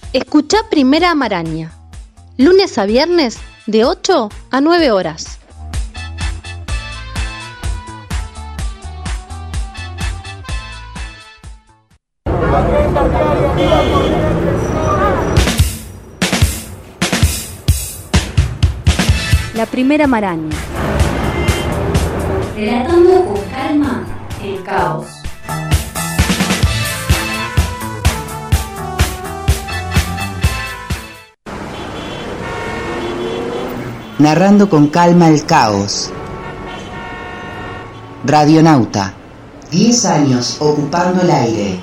Escuchá Primera Maraña, lunes a viernes de 8 a 9 horas. La Primera Maraña. Relatando con calma el caos. Narrando con calma el caos. Radionauta. 10 años ocupando el aire.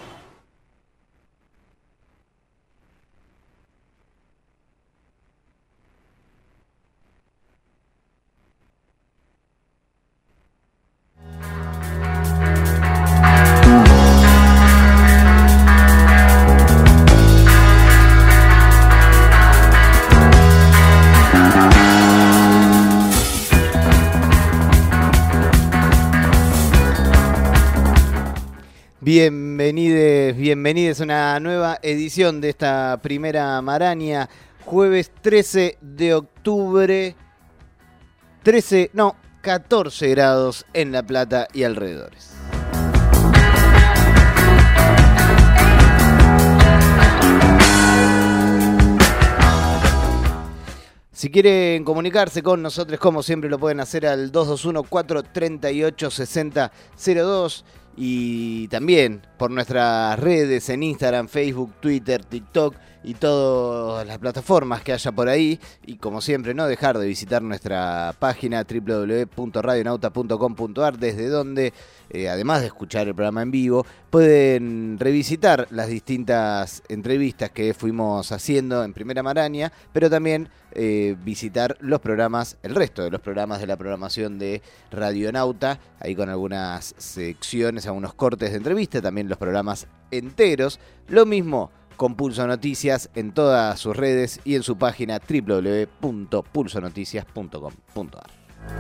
Bienvenides a una nueva edición de esta Primera Maraña, jueves 13 de octubre, 14 grados en La Plata y alrededores. Si quieren comunicarse con nosotros, como siempre, lo pueden hacer al 221-438-6002 y también por nuestras redes en Instagram, Facebook, Twitter, TikTok y todas las plataformas que haya por ahí. Y como siempre, no dejar de visitar nuestra página www.radionauta.com.ar, desde donde, además de escuchar el programa en vivo, pueden revisitar las distintas entrevistas que fuimos haciendo en Primera Maraña, pero también visitar los programas, el resto de los programas de la programación de Radionauta, ahí con algunas secciones, algunos cortes de entrevista, también los programas enteros. Lo mismo con Pulso Noticias en todas sus redes y en su página www.pulsonoticias.com.ar.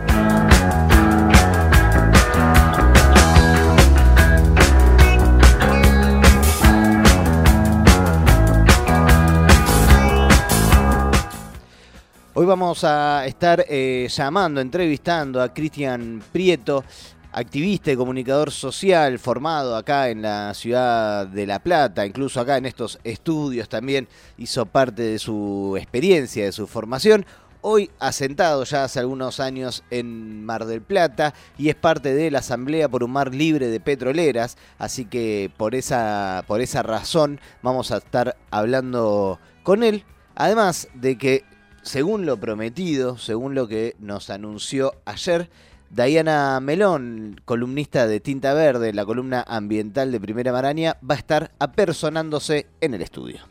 Hoy vamos a estar entrevistando a Cristian Prieto, activista y comunicador social formado acá en la ciudad de La Plata, incluso acá en estos estudios también hizo parte de su experiencia, de su formación. Hoy asentado ya hace algunos años en Mar del Plata y es parte de la Asamblea por un Mar Libre de Petroleras, así que por esa razón vamos a estar hablando con él, además de que, según lo prometido, según lo que nos anunció ayer, Diana Melón, columnista de Tinta Verde, la columna ambiental de Primera Maraña, va a estar apersonándose en el estudio.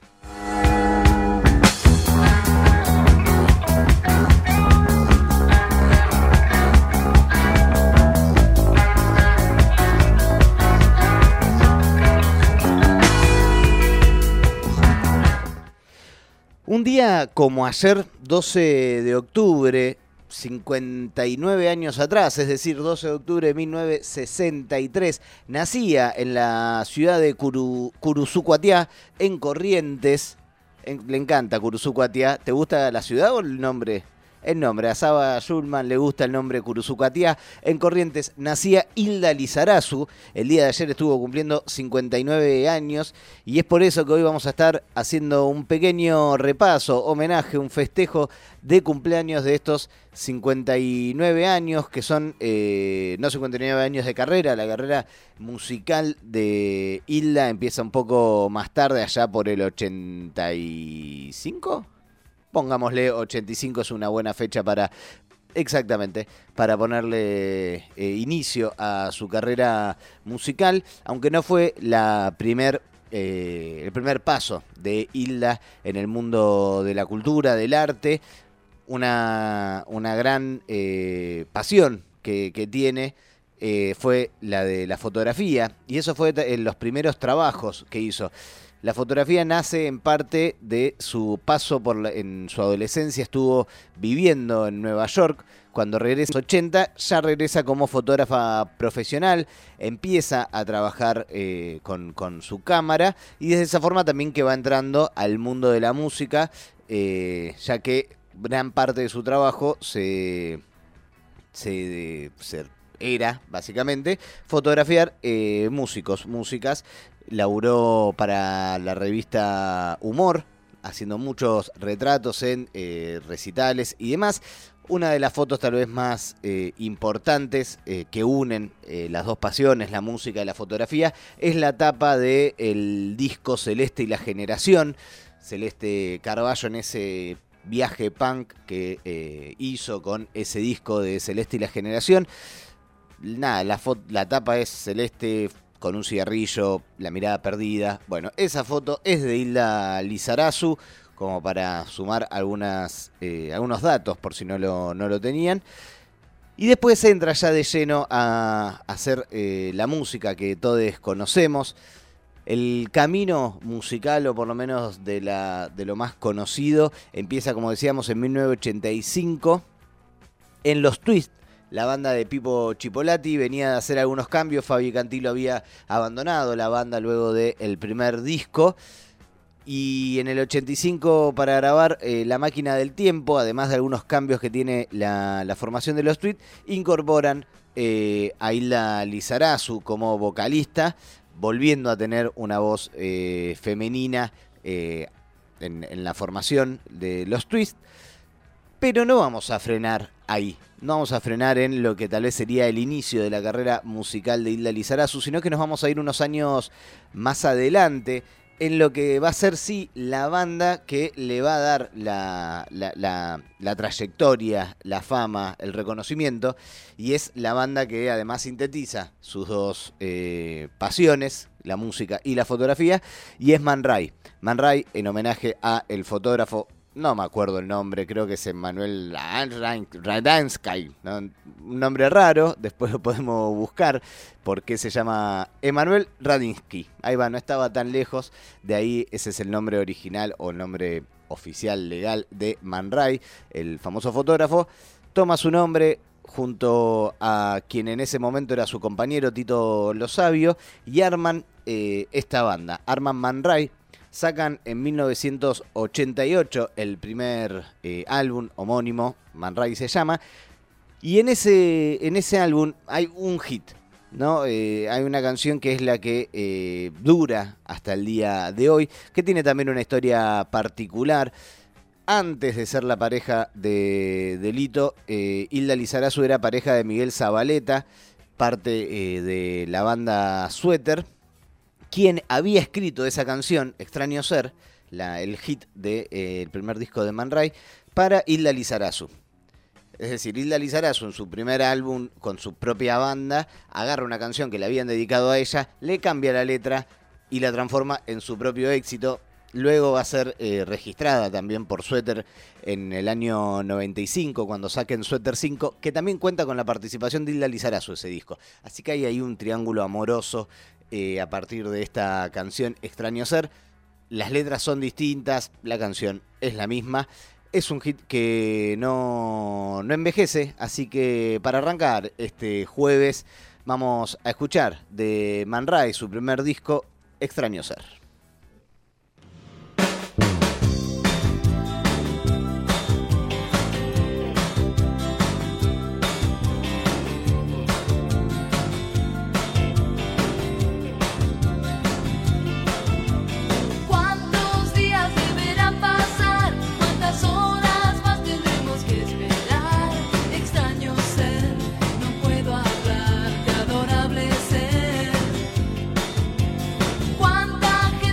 Un día como ayer, 12 de octubre, 59 años atrás, es decir, 12 de octubre de 1963, nacía en la ciudad de Curuzucuatiá, en Corrientes. Le encanta Curuzucuatiá. ¿Te gusta la ciudad o el nombre? El nombre, a Saba Schulman le gusta el nombre Curuzucuatiá. En Corrientes nacía Hilda Lizarazu. El día de ayer estuvo cumpliendo 59 años y es por eso que hoy vamos a estar haciendo un pequeño repaso, homenaje, un festejo de cumpleaños de estos 59 años, que son no 59 años de carrera. La carrera musical de Hilda empieza un poco más tarde, allá por el 85. Pongámosle 85, es una buena fecha para ponerle inicio a su carrera musical, aunque no fue el primer paso de Hilda en el mundo de la cultura, del arte. Una gran pasión que tiene fue la de la fotografía, y eso fue en los primeros trabajos que hizo. La fotografía nace en parte de su paso en su adolescencia, estuvo viviendo en Nueva York. Cuando regresa en los 80, ya regresa como fotógrafa profesional, empieza a trabajar con su cámara y desde esa forma también que va entrando al mundo de la música, ya que gran parte de su trabajo era, básicamente, fotografiar músicas. Laburó para la revista Humor, haciendo muchos retratos en recitales y demás. Una de las fotos tal vez más importantes que unen las dos pasiones, la música y la fotografía, es la tapa del disco Celeste y la Generación. Celeste Carballo en ese viaje punk que hizo con ese disco de Celeste y la Generación. Nada, la tapa es Celeste con un cigarrillo, la mirada perdida. Bueno, esa foto es de Hilda Lizarazu, como para sumar algunos datos por si no lo tenían. Y después entra ya de lleno a hacer la música que todos conocemos. El camino musical, o por lo menos de lo más conocido, empieza, como decíamos, en 1985 en Los Twists. La banda de Pipo Chipolati venía de hacer algunos cambios. Fabi Cantilo había abandonado la banda luego del primer disco. Y en el 85, para grabar La Máquina del Tiempo, además de algunos cambios que tiene la formación de Los Twists, incorporan a Hilda Lizarazu como vocalista, volviendo a tener una voz femenina en la formación de Los Twists. Pero no vamos a frenar ahí. No vamos a frenar en lo que tal vez sería el inicio de la carrera musical de Hilda Lizarazu, sino que nos vamos a ir unos años más adelante en lo que va a ser, sí, la banda que le va a dar la trayectoria, la fama, el reconocimiento, y es la banda que además sintetiza sus dos pasiones, la música y la fotografía, y es Man Ray. Man Ray, en homenaje a el fotógrafo, no me acuerdo el nombre, creo que es Emanuel Radansky, ¿no? Un nombre raro, después lo podemos buscar, porque se llama Emanuel Radinsky. Ahí va, no estaba tan lejos, de ahí ese es el nombre original o el nombre oficial legal de Man Ray, el famoso fotógrafo. Toma su nombre junto a quien en ese momento era su compañero Tito Lo Sabio, y arman esta banda, arman Man Ray. Sacan en 1988 el primer álbum homónimo, Man Ray se llama, y en ese álbum hay un hit, ¿no? Hay una canción que es la que dura hasta el día de hoy, que tiene también una historia particular. Antes de ser la pareja de Lito, Hilda Lizarazu era pareja de Miguel Zabaleta, parte de la banda Suéter, quien había escrito esa canción, Extraño Ser, el hit del primer disco de Man Ray, para Hilda Lizarazu. Es decir, Hilda Lizarazu en su primer álbum con su propia banda agarra una canción que le habían dedicado a ella, le cambia la letra y la transforma en su propio éxito. Luego va a ser registrada también por Suéter en el año 95, cuando saquen Suéter 5, que también cuenta con la participación de Hilda Lizarazu ese disco. Así que hay ahí un triángulo amoroso a partir de esta canción Extraño Ser. Las letras son distintas, la canción es la misma. Es un hit que no envejece, así que para arrancar este jueves vamos a escuchar de Man Ray su primer disco, Extraño Ser. Cuánta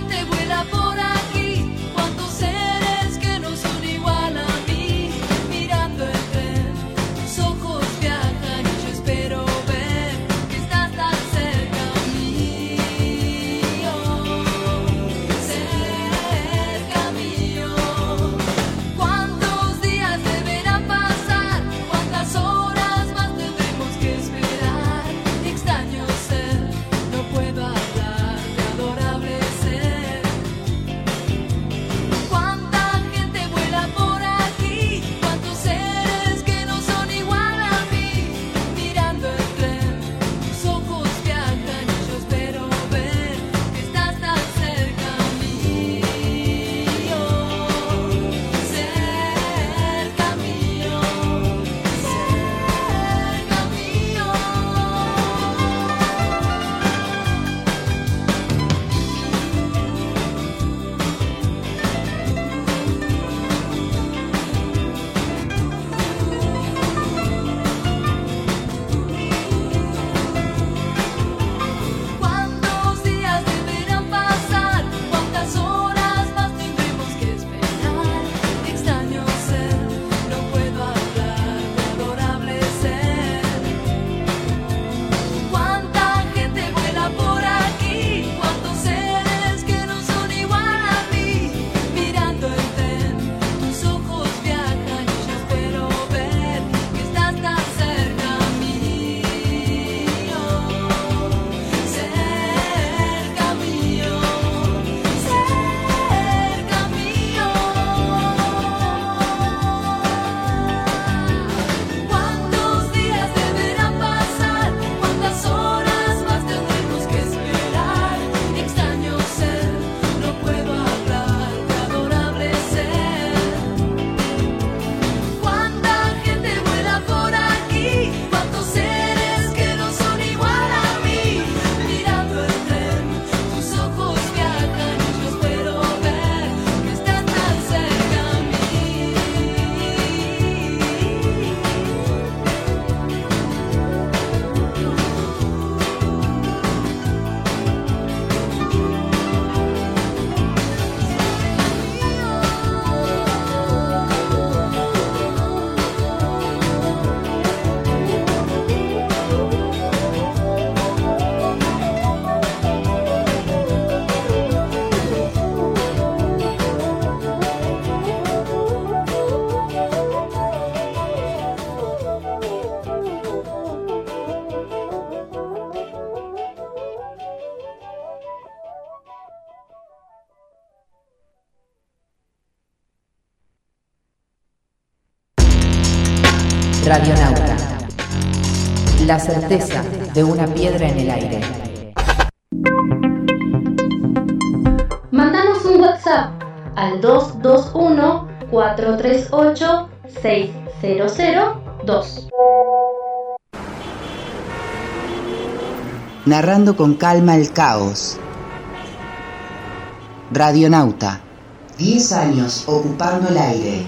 Radionauta. La certeza de una piedra en el aire. Mandanos un WhatsApp al 221-438-6002. Narrando con calma el caos. Radionauta. 10 años ocupando el aire.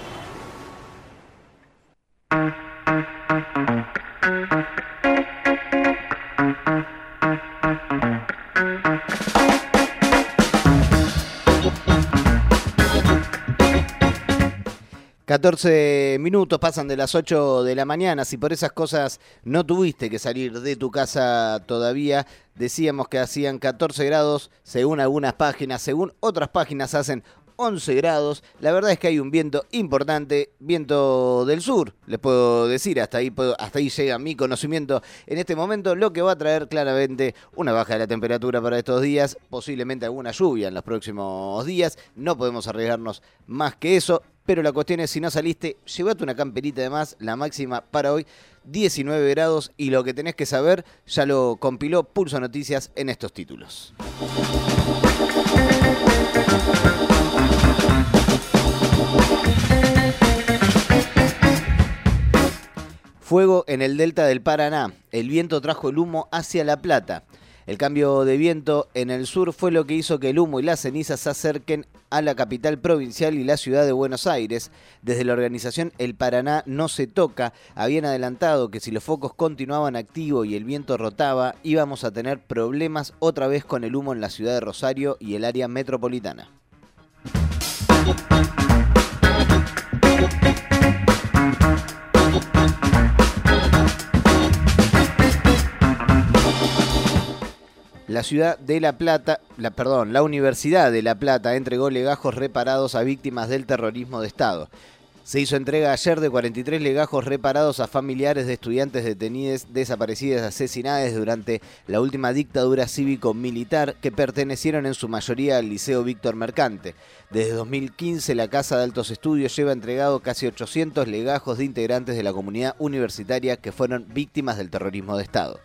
...14 minutos pasan de las 8 de la mañana. Si por esas cosas no tuviste que salir de tu casa todavía, decíamos que hacían 14 grados, según algunas páginas, según otras páginas hacen 11 grados. La verdad es que hay un viento importante, viento del sur, les puedo decir, hasta ahí llega mi conocimiento en este momento, lo que va a traer claramente una baja de la temperatura para estos días, posiblemente alguna lluvia en los próximos días. No podemos arriesgarnos más que eso, pero la cuestión es, si no saliste, llévate una camperita de más. La máxima para hoy 19 grados, y lo que tenés que saber ya lo compiló Pulso Noticias en estos títulos. Fuego en el delta del Paraná. El viento trajo el humo hacia La Plata. El cambio de viento en el sur fue lo que hizo que el humo y las cenizas se acerquen a la capital provincial y la ciudad de Buenos Aires. Desde la organización El Paraná no se toca habían adelantado que si los focos continuaban activos y el viento rotaba, íbamos a tener problemas otra vez con el humo en la ciudad de Rosario y el área metropolitana. La Universidad de La Plata entregó legajos reparados a víctimas del terrorismo de Estado. Se hizo entrega ayer de 43 legajos reparados a familiares de estudiantes detenidos, desaparecidas, asesinadas durante la última dictadura cívico-militar, que pertenecieron en su mayoría al Liceo Víctor Mercante. Desde 2015, la Casa de Altos Estudios lleva entregado casi 800 legajos de integrantes de la comunidad universitaria que fueron víctimas del terrorismo de Estado.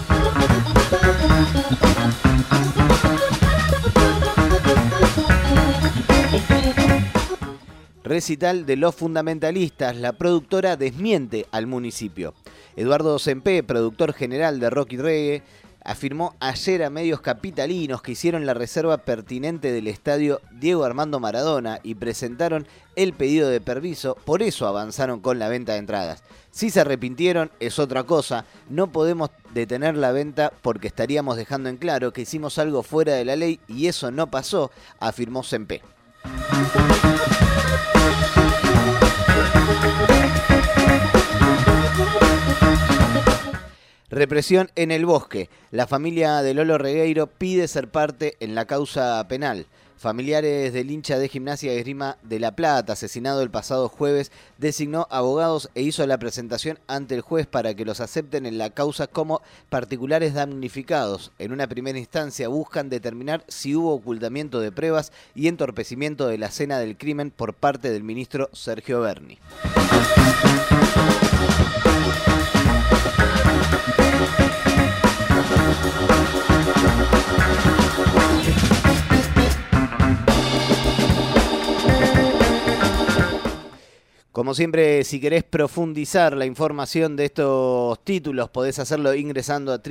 Recital de los fundamentalistas. La productora desmiente al municipio. Eduardo Sempé, productor general de Rock y Reggae, afirmó ayer a medios capitalinos que hicieron la reserva pertinente del estadio Diego Armando Maradona y presentaron el pedido de permiso, por eso avanzaron con la venta de entradas. Si se arrepintieron es otra cosa, no podemos detener la venta porque estaríamos dejando en claro que hicimos algo fuera de la ley y eso no pasó, afirmó Sempé. Represión en el bosque. La familia de Lolo Regueiro pide ser parte en la causa penal. Familiares del hincha de Gimnasia y Esgrima de La Plata, asesinado el pasado jueves, designó abogados e hizo la presentación ante el juez para que los acepten en la causa como particulares damnificados. En una primera instancia buscan determinar si hubo ocultamiento de pruebas y entorpecimiento de la escena del crimen por parte del ministro Sergio Berni. Como siempre, si querés profundizar la información de estos títulos, podés hacerlo ingresando a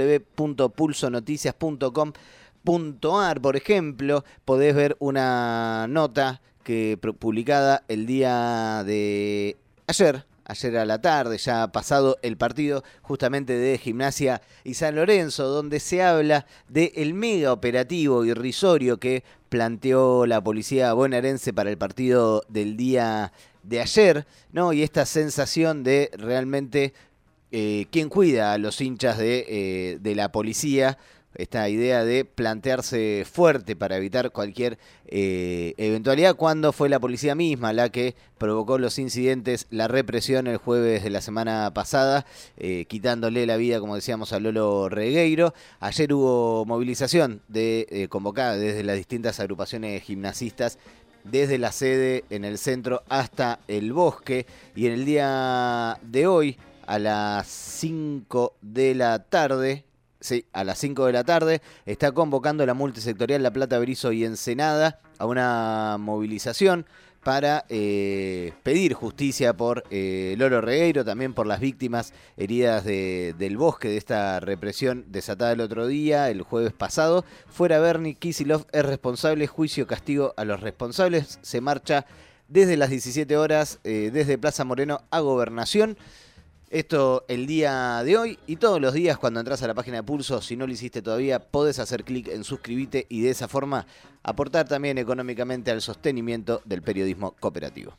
www.pulsonoticias.com.ar. Por ejemplo, podés ver una nota que publicada el día de ayer a la tarde, ya pasado el partido justamente de Gimnasia y San Lorenzo, donde se habla del mega operativo irrisorio que planteó la policía bonaerense para el partido del día de ayer, ¿no? Y esta sensación de realmente quién cuida a los hinchas de la policía, esta idea de plantearse fuerte para evitar cualquier eventualidad, cuando fue la policía misma la que provocó los incidentes, la represión el jueves de la semana pasada, quitándole la vida, como decíamos, a Lolo Regueiro. Ayer hubo movilización convocada desde las distintas agrupaciones gimnasistas desde la sede en el centro hasta el Bosque. Y en el día de hoy, a las 5 de la tarde... Sí, a las 5 de la tarde está convocando la multisectorial La Plata, Berizo y Ensenada a una movilización para pedir justicia por Lolo Regueiro, también por las víctimas heridas del Bosque, de esta represión desatada el otro día, el jueves pasado. Fuera Bernie, Kicillof es responsable, juicio, castigo a los responsables. Se marcha desde las 17 horas, desde Plaza Moreno a Gobernación. Esto el día de hoy y todos los días cuando entras a la página de Pulso, si no lo hiciste todavía, podés hacer clic en suscribite y de esa forma aportar también económicamente al sostenimiento del periodismo cooperativo.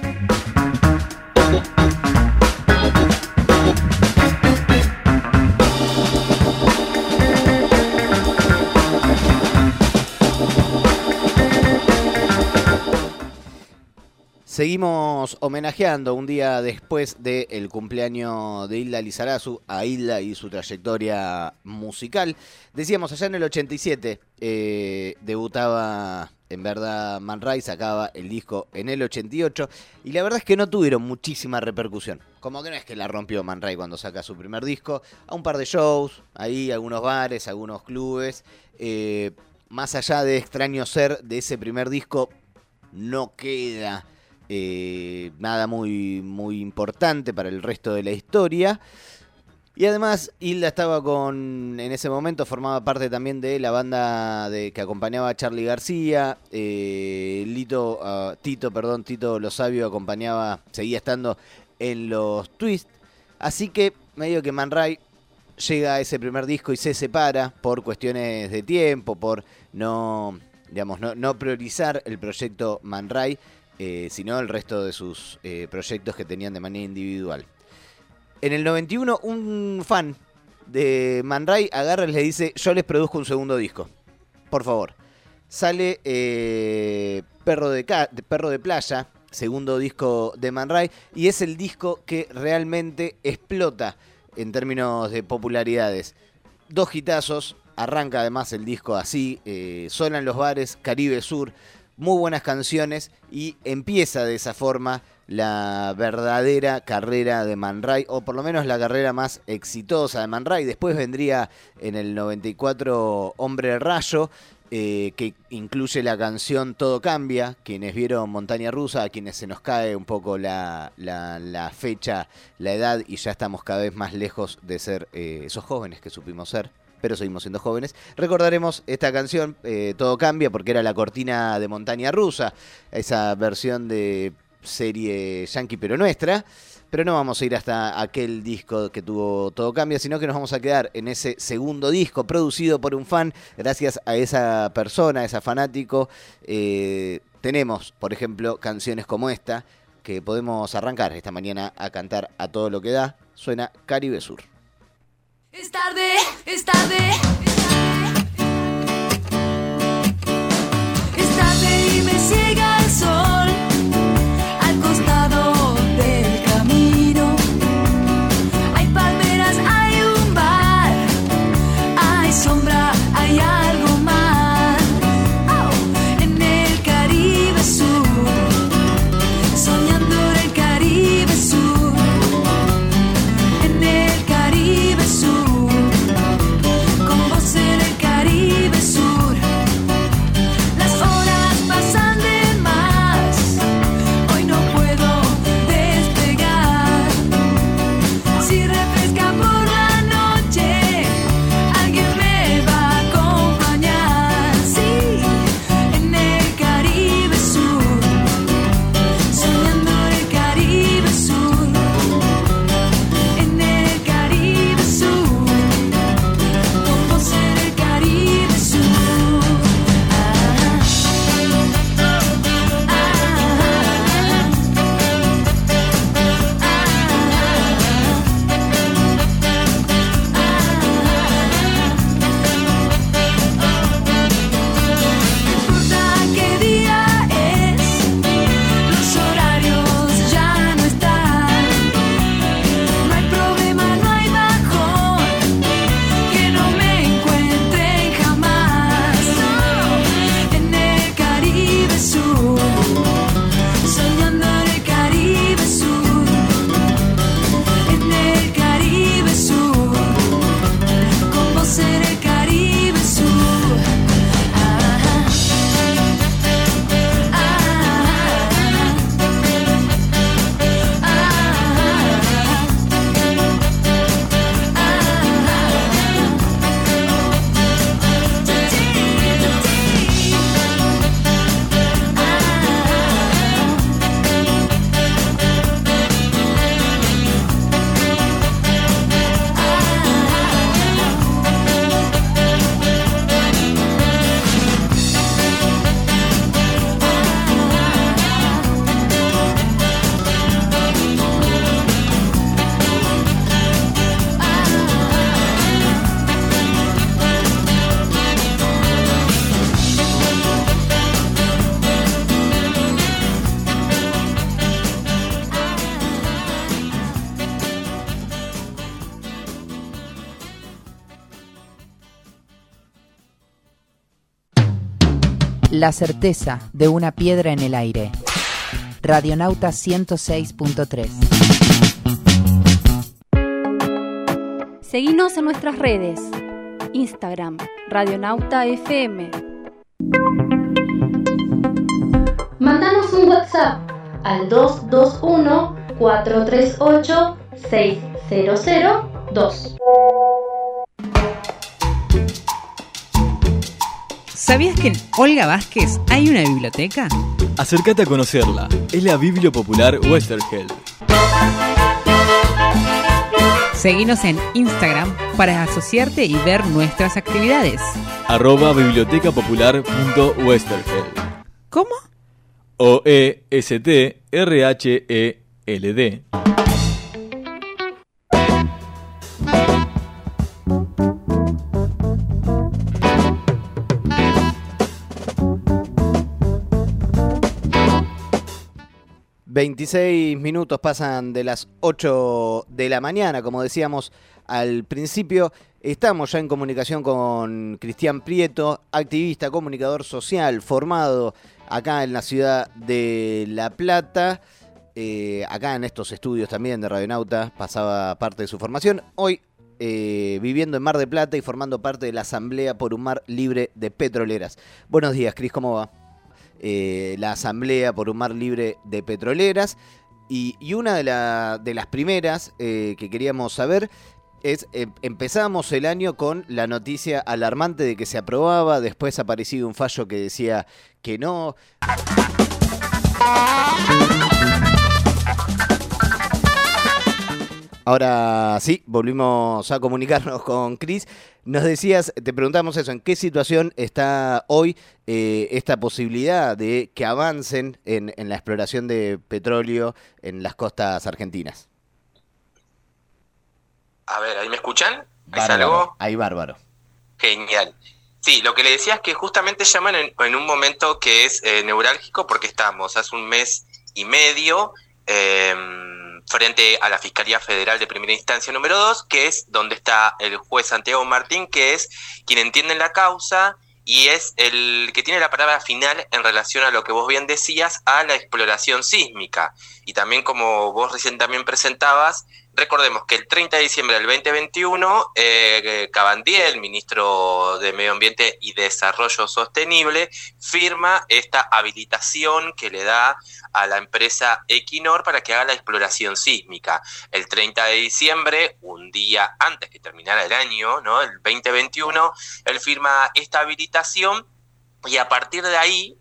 Seguimos homenajeando un día después del cumpleaños de Hilda Lizarazu a Hilda y su trayectoria musical. Decíamos, allá en el 87 debutaba en verdad Man Ray, sacaba el disco en el 88 y la verdad es que no tuvieron muchísima repercusión. Como que no es que la rompió Man Ray cuando saca su primer disco, a un par de shows, ahí algunos bares, algunos clubes. Más allá de Extraño Ser, de ese primer disco no queda nada muy importante para el resto de la historia. Y además Hilda estaba en ese momento formaba parte también de la banda que acompañaba a Charly García. Tito Lo Sabio seguía estando en los Twists. Así que medio que Man Ray llega a ese primer disco y se separa por cuestiones de tiempo, por no priorizar el proyecto Man Ray, sino el resto de sus proyectos que tenían de manera individual. En el 91, un fan de Man Ray agarra y le dice: yo les produzco un segundo disco, por favor. Sale Perro de Playa, segundo disco de Man Ray, y es el disco que realmente explota en términos de popularidades. 2 hitazos, arranca además el disco así, Sola en los bares, Caribe Sur, muy buenas canciones, y empieza de esa forma la verdadera carrera de Man Ray, o por lo menos la carrera más exitosa de Man Ray. Después vendría en el 94 Hombre Rayo, que incluye la canción Todo Cambia. Quienes vieron Montaña Rusa, a quienes se nos cae un poco la fecha, la edad, y ya estamos cada vez más lejos de ser esos jóvenes que supimos ser, pero seguimos siendo jóvenes, recordaremos esta canción, Todo Cambia, porque era la cortina de Montaña Rusa, esa versión de serie yankee pero nuestra. Pero no vamos a ir hasta aquel disco que tuvo Todo Cambia, sino que nos vamos a quedar en ese segundo disco producido por un fan. Gracias a esa persona, a ese fanático, tenemos, por ejemplo, canciones como esta que podemos arrancar esta mañana a cantar a todo lo que da. Suena Caribe Sur. Es tarde, es tarde, es tarde. Es tarde y me ciega el sol al costado del camino. Hay palmeras, hay un bar, hay sombra, hay algo más. En el Caribe Sur, soñando en el Caribe Sur. En el Caribe Sur, con vos en el Caribe Sur. Las horas pasan de mar. La certeza de una piedra en el aire. Radionauta 106.3. Seguinos en nuestras redes. Instagram, Radionauta FM. Mándanos un WhatsApp al 221-438-6002. ¿Sabías que en Olga Vázquez hay una biblioteca? Acércate a conocerla. Es la Biblio Popular Westerheld. Seguinos en Instagram para asociarte y ver nuestras actividades. @bibliotecapopular.westerheld. ¿Cómo? OESTRHELD. ...26 pasan de las 8 de la mañana, como decíamos al principio. Estamos ya en comunicación con Cristian Prieto, activista, comunicador social, formado acá en la ciudad de La Plata. Acá en estos estudios también de Radionauta pasaba parte de su formación. Hoy viviendo en Mar del Plata y formando parte de la Asamblea por un Mar Libre de Petroleras. Buenos días, Cris, ¿cómo va? La Asamblea por un Mar Libre de Petroleras. Y una de las primeras que queríamos saber es, empezamos el año con la noticia alarmante de que se aprobaba, después ha aparecido un fallo que decía que no. Ahora sí, volvimos a comunicarnos con Cris. Nos decías, te preguntamos eso, ¿en qué situación está hoy esta posibilidad de que avancen en la exploración de petróleo en las costas argentinas? A ver, ¿ahí me escuchan? ¿Ahí salgo? Ahí bárbaro. Genial. Sí, lo que le decía es que justamente llaman en un momento que es neurálgico porque estamos hace un mes y medio frente a la Fiscalía Federal de Primera Instancia número 2, que es donde está el juez Santiago Martín, que es quien entiende la causa y es el que tiene la palabra final en relación a lo que vos bien decías, a la exploración sísmica. Y también, como vos recién también presentabas, recordemos que el 30 de diciembre del 2021, Cabandier, el ministro de Medio Ambiente y Desarrollo Sostenible, firma esta habilitación que le da a la empresa Equinor para que haga la exploración sísmica. El 30 de diciembre, un día antes que terminara el año, ¿no?, el 2021, él firma esta habilitación y a partir de ahí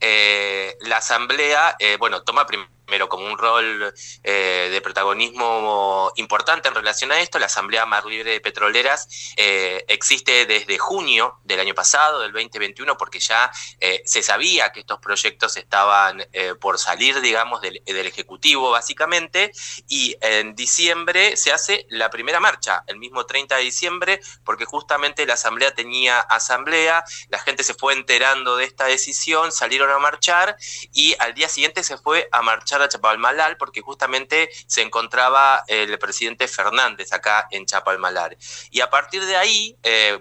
la Asamblea, toma primero como un rol de protagonismo importante en relación a esto. La Asamblea Mar Libre de Petroleras existe desde junio del año pasado, del 2021, porque ya se sabía que estos proyectos estaban por salir, digamos, del Ejecutivo, básicamente, y en diciembre se hace la primera marcha, el mismo 30 de diciembre, porque justamente la Asamblea tenía asamblea, la gente se fue enterando de esta decisión, salieron a marchar, y al día siguiente se fue a marchar a Chapalmalal porque justamente se encontraba el presidente Fernández acá en Chapalmalal. Y a partir de ahí, el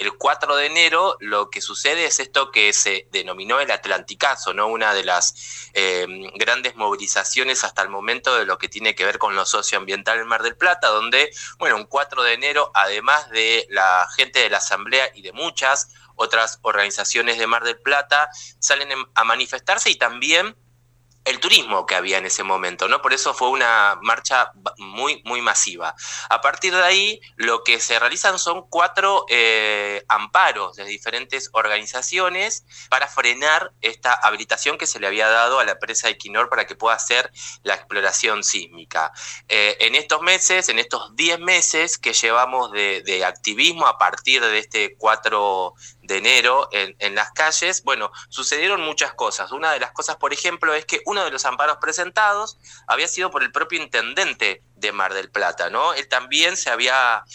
4 de enero lo que sucede es esto que se denominó el Atlanticazo, ¿no? Una de las grandes movilizaciones hasta el momento de lo que tiene que ver con lo socioambiental en Mar del Plata, donde, un 4 de enero, además de la gente de la Asamblea y de muchas otras organizaciones de Mar del Plata, salen a manifestarse, y también el turismo que había en ese momento, ¿no? Por eso fue una marcha muy, muy masiva. A partir de ahí, lo que se realizan son 4 amparos de diferentes organizaciones para frenar esta habilitación que se le había dado a la empresa Equinor para que pueda hacer la exploración sísmica. En estos meses, en estos 10 meses que llevamos de activismo a partir de este 4 de enero en las calles, sucedieron muchas cosas. Una de las cosas, por ejemplo, es que uno de los amparos presentados había sido por el propio intendente de Mar del Plata, ¿no? Él también se había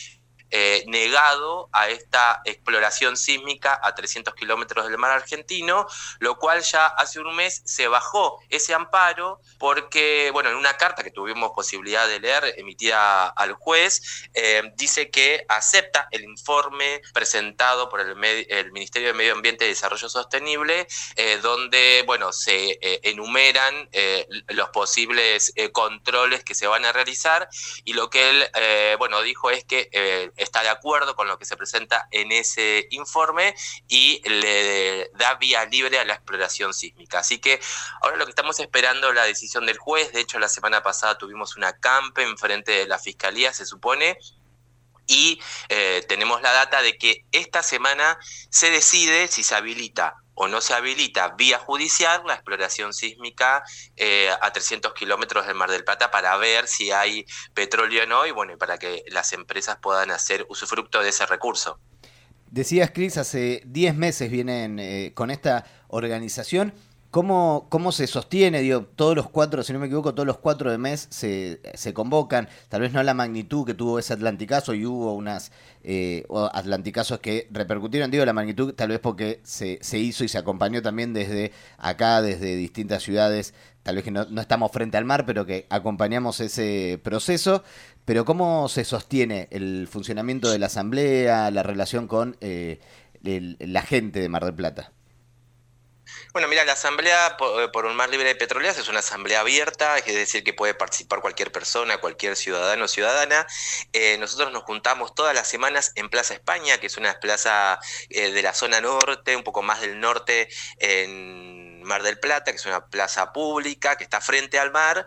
negado a esta exploración sísmica a 300 kilómetros del mar argentino, lo cual ya hace un mes se bajó ese amparo porque, bueno, en una carta que tuvimos posibilidad de leer, emitida al juez, dice que acepta el informe presentado por el Ministerio de Medio Ambiente y Desarrollo Sostenible, donde, bueno, se enumeran los posibles controles que se van a realizar, y lo que él, bueno, dijo es que está de acuerdo con lo que se presenta en ese informe y le da vía libre a la exploración sísmica. Así que ahora lo que estamos esperando es la decisión del juez. De hecho, la semana pasada tuvimos una campe en frente de la Fiscalía, se supone, y tenemos la data de que esta semana se decide si se habilita o no se habilita vía judicial la exploración sísmica a 300 kilómetros del Mar del Plata para ver si hay petróleo o no, y bueno, para que las empresas puedan hacer usufructo de ese recurso. Decías, Cris, hace 10 meses vienen con esta organización. ¿Cómo se sostiene? Digo, todos los 4, si no me equivoco, todos los 4 de mes se convocan, tal vez no la magnitud que tuvo ese Atlanticazo, y hubo unas Atlanticazos que repercutieron, digo la magnitud tal vez porque se hizo y se acompañó también desde acá, desde distintas ciudades, tal vez que no estamos frente al mar, pero que acompañamos ese proceso. Pero ¿cómo se sostiene el funcionamiento de la asamblea, la relación con la gente de Mar del Plata? Bueno, mira, la Asamblea por un Mar Libre de Petroleras es una asamblea abierta, es decir, que puede participar cualquier persona, cualquier ciudadano o ciudadana. Nosotros nos juntamos todas las semanas en Plaza España, que es una plaza de la zona norte, un poco más del norte, en Mar del Plata, que es una plaza pública que está frente al mar,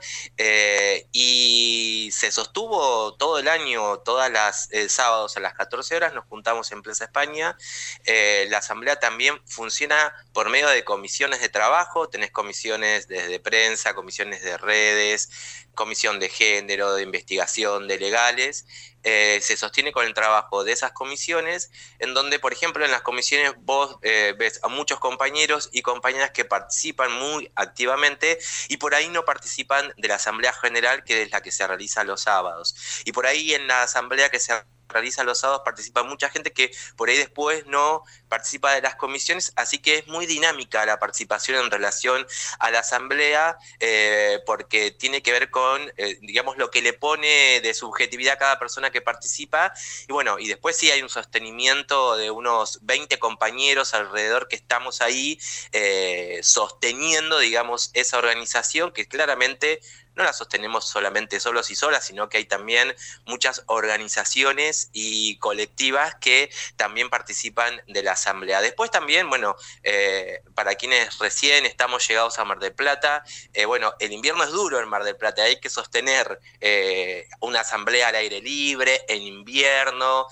y se sostuvo todo el año, todas las sábados a las 14 horas nos juntamos en Plaza España. La asamblea también funciona por medio de comisiones de trabajo. Tenés comisiones desde prensa, comisiones de redes, comisión de género, de investigación, de legales. Se sostiene con el trabajo de esas comisiones, en donde, por ejemplo, en las comisiones vos ves a muchos compañeros y compañeras que participan muy activamente y por ahí no participan de la Asamblea General, que es la que se realiza los sábados. Y por ahí en la asamblea que se realiza los sábados participa mucha gente que por ahí después no participa de las comisiones, así que es muy dinámica la participación en relación a la asamblea, porque tiene que ver con, digamos, lo que le pone de subjetividad a cada persona que participa, y bueno, y después sí hay un sostenimiento de unos 20 compañeros alrededor que estamos ahí sosteniendo, digamos, esa organización que claramente no la sostenemos solamente solos y solas, sino que hay también muchas organizaciones y colectivas que también participan de la asamblea. Después también, bueno, para quienes recién estamos llegados a Mar del Plata, bueno, el invierno es duro en Mar del Plata, hay que sostener una asamblea al aire libre en invierno,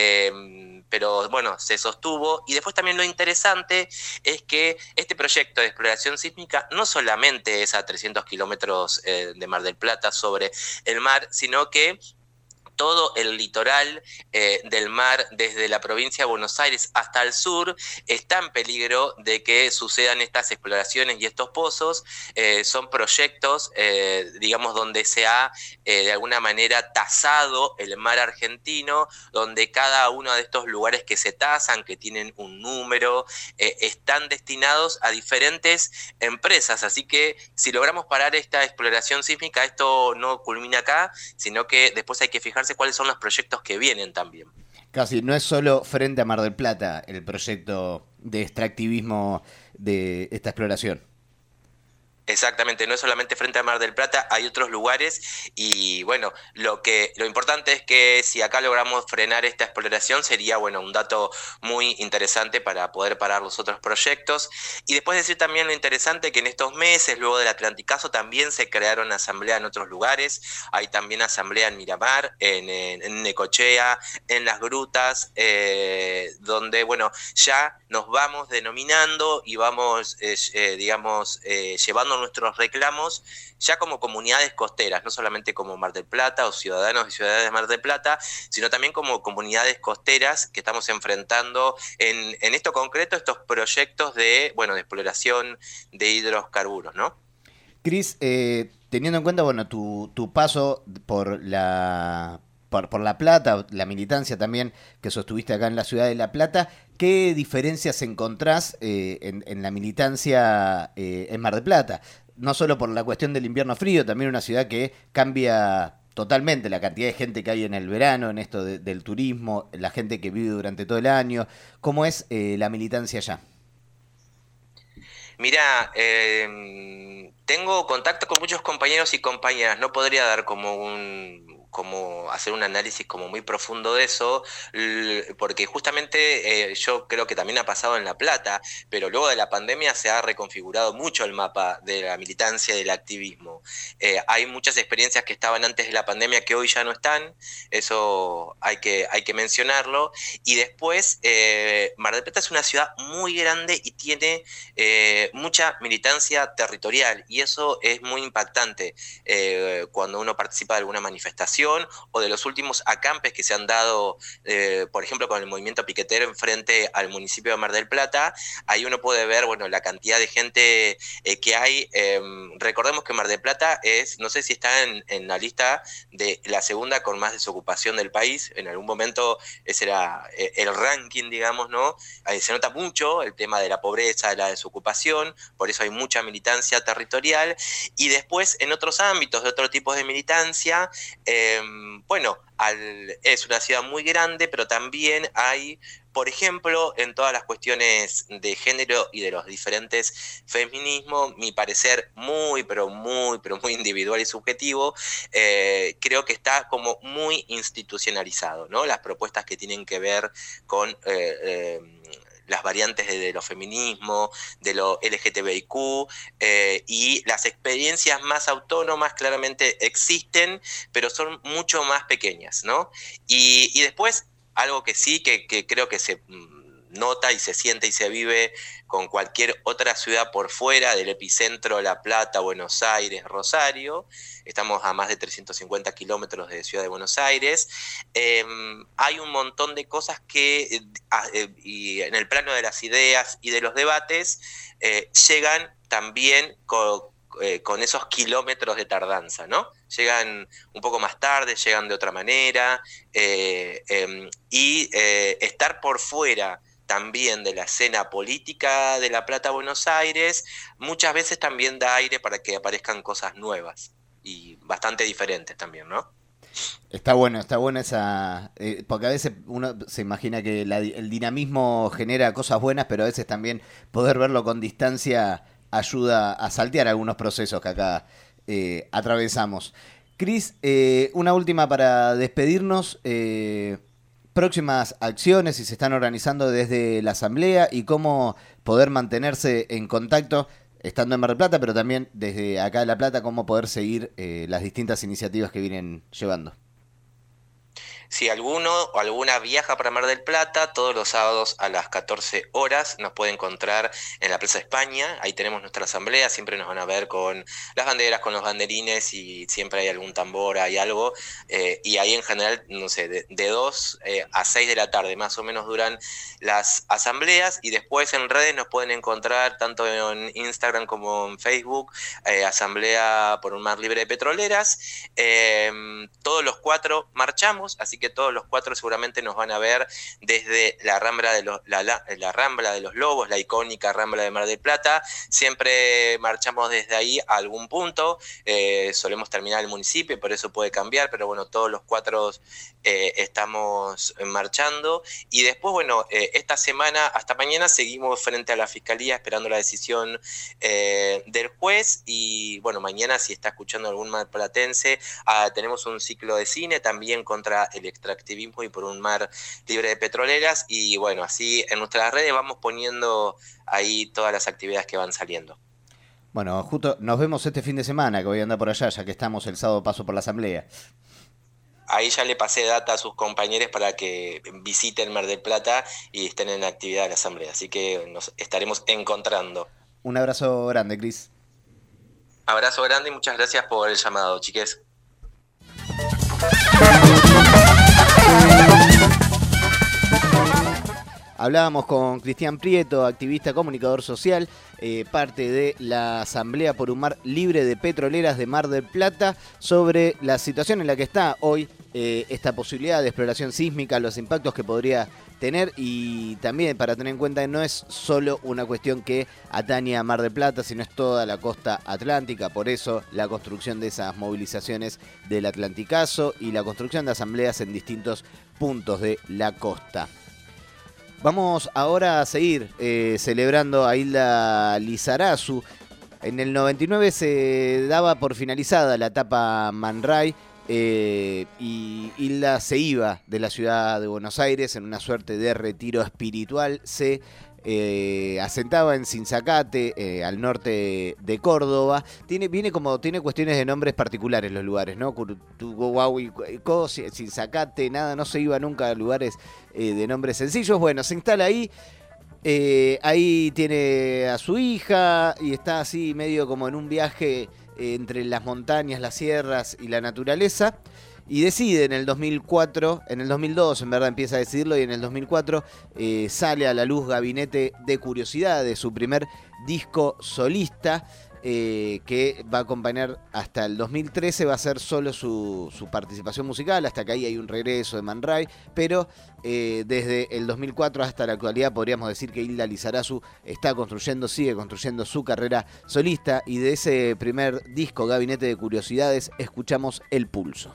pero bueno, se sostuvo. Y después también lo interesante es que este proyecto de exploración sísmica no solamente es a 300 kilómetros de Mar del Plata sobre el mar, sino que todo el litoral del mar, desde la provincia de Buenos Aires hasta el sur, está en peligro de que sucedan estas exploraciones y estos pozos. Son proyectos, digamos, donde se ha de alguna manera tasado el mar argentino, donde cada uno de estos lugares que se tasan, que tienen un número, están destinados a diferentes empresas. Así que si logramos parar esta exploración sísmica, esto no culmina acá, sino que después hay que fijarse cuáles son los proyectos que vienen también. Casi, no es solo frente a Mar del Plata el proyecto de extractivismo de esta exploración. Exactamente, no es solamente frente a Mar del Plata, hay otros lugares y bueno, lo importante es que si acá logramos frenar esta exploración sería, bueno, un dato muy interesante para poder parar los otros proyectos. Y después decir también lo interesante que en estos meses, luego del Atlanticazo, también se crearon asambleas en otros lugares. Hay también asamblea en Miramar, en Necochea, en Las Grutas, donde, bueno, ya nos vamos denominando y vamos, digamos, llevando nuestros reclamos ya como comunidades costeras, no solamente como Mar del Plata o ciudadanos y ciudadanas de Mar del Plata, sino también como comunidades costeras que estamos enfrentando en esto concreto, estos proyectos de, bueno, de exploración de hidrocarburos, ¿no? Cris, teniendo en cuenta, bueno, tu paso por la por La Plata, la militancia también que sostuviste acá en la ciudad de La Plata. ¿Qué diferencias encontrás en la militancia en Mar del Plata? No solo por la cuestión del invierno frío, también una ciudad que cambia totalmente la cantidad de gente que hay en el verano, en esto del turismo, la gente que vive durante todo el año. ¿Cómo es la militancia allá? Mira, tengo contacto con muchos compañeros y compañeras. No podría dar como hacer un análisis como muy profundo de eso, porque justamente yo creo que también ha pasado en La Plata, pero luego de la pandemia se ha reconfigurado mucho el mapa de la militancia y del activismo. Hay muchas experiencias que estaban antes de la pandemia que hoy ya no están, eso hay que mencionarlo. Y después, Mar del Plata es una ciudad muy grande y tiene mucha militancia territorial, y eso es muy impactante cuando uno participa de alguna manifestación o de los últimos acampes que se han dado, por ejemplo, con el movimiento piquetero en frente al municipio de Mar del Plata. Ahí uno puede ver, bueno, la cantidad de gente que hay. Recordemos que Mar del Plata es, no sé si está en la lista de la segunda con más desocupación del país. En algún momento ese era el ranking, digamos, ¿no? Ahí se nota mucho el tema de la pobreza, de la desocupación, por eso hay mucha militancia territorial. Y después, en otros ámbitos, de otro tipo de militancia, bueno, es una ciudad muy grande, pero también hay, por ejemplo, en todas las cuestiones de género y de los diferentes feminismos, mi parecer pero muy individual y subjetivo, creo que está como muy institucionalizado, ¿no? Las propuestas que tienen que ver con las variantes de los feminismos, de lo LGTBIQ, y las experiencias más autónomas claramente existen, pero son mucho más pequeñas, ¿no? Y después, algo que sí, que creo que se nota y se siente y se vive con cualquier otra ciudad por fuera del epicentro, La Plata, Buenos Aires, Rosario. Estamos a más de 350 kilómetros de Ciudad de Buenos Aires. Hay un montón de cosas que, y en el plano de las ideas y de los debates, llegan también con esos kilómetros de tardanza, ¿no? Llegan un poco más tarde, llegan de otra manera, y estar por fuera también de la escena política de La Plata, Buenos Aires, muchas veces también da aire para que aparezcan cosas nuevas y bastante diferentes también, ¿no? Está bueno esa... porque a veces uno se imagina que el dinamismo genera cosas buenas, pero a veces también poder verlo con distancia ayuda a saltear algunos procesos que acá atravesamos. Cris, una última para despedirnos. Próximas acciones, si se están organizando desde la Asamblea, y cómo poder mantenerse en contacto estando en Mar del Plata, pero también desde acá de La Plata, cómo poder seguir las distintas iniciativas que vienen llevando. Si alguno o alguna viaja para Mar del Plata, todos los sábados a las 14 horas nos puede encontrar en la Plaza España. Ahí tenemos nuestra asamblea, siempre nos van a ver con las banderas, con los banderines, y siempre hay algún tambor, hay algo. Y ahí en general, no sé, de 2 a 6 de la tarde más o menos duran las asambleas. Y después en redes nos pueden encontrar tanto en Instagram como en Facebook, Asamblea por un Mar Libre de Petroleras. Todos los 4 marchamos, así que todos los 4 seguramente nos van a ver desde la Rambla de la Rambla de los Lobos, la icónica Rambla de Mar del Plata. Siempre marchamos desde ahí a algún punto, solemos terminar el municipio, por eso puede cambiar, pero bueno, todos los 4 estamos marchando. Y después, bueno, esta semana hasta mañana seguimos frente a la Fiscalía esperando la decisión del juez. Y bueno, mañana, si está escuchando algún marplatense, tenemos un ciclo de cine también contra el extractivismo y por un mar libre de petroleras. Y bueno, así en nuestras redes vamos poniendo ahí todas las actividades que van saliendo. Bueno, justo nos vemos este fin de semana, que voy a andar por allá, ya que estamos el sábado, paso por la Asamblea. Ahí ya le pasé data a sus compañeros para que visiten Mar del Plata y estén en actividad de la Asamblea, así que nos estaremos encontrando. Un abrazo grande, Cris. Abrazo grande y muchas gracias por el llamado, chiques. Hablábamos con Cristian Prieto, activista, comunicador social, parte de la Asamblea por un Mar Libre de Petroleras de Mar del Plata, sobre la situación en la que está hoy esta posibilidad de exploración sísmica, los impactos que podría tener, y también para tener en cuenta que no es solo una cuestión que atañe a Mar del Plata, sino es toda la costa atlántica. Por eso la construcción de esas movilizaciones del Atlanticazo y la construcción de asambleas en distintos puntos de la costa. Vamos ahora a seguir celebrando a Hilda Lizarazu. En el 99 se daba por finalizada la etapa Man Ray, y Hilda se iba de la ciudad de Buenos Aires en una suerte de retiro espiritual. Se asentaba en Sinzacate, al norte de Córdoba. Tiene cuestiones de nombres particulares los lugares, ¿no? Curutuguahuico, Sinzacate, nada, no se iba nunca a lugares de nombres sencillos. Bueno, se instala ahí. Ahí tiene a su hija y está así medio como en un viaje entre las montañas, las sierras y la naturaleza, y decide en el 2004, en el 2002 en verdad empieza a decidirlo, y en el 2004 sale a la luz Gabinete de Curiosidades, su primer disco solista, que va a acompañar hasta el 2013, va a ser solo su participación musical, hasta que ahí hay un regreso de Man Ray, pero desde el 2004 hasta la actualidad podríamos decir que Hilda Lizarazu sigue construyendo su carrera solista, y de ese primer disco, Gabinete de Curiosidades, escuchamos El Pulso.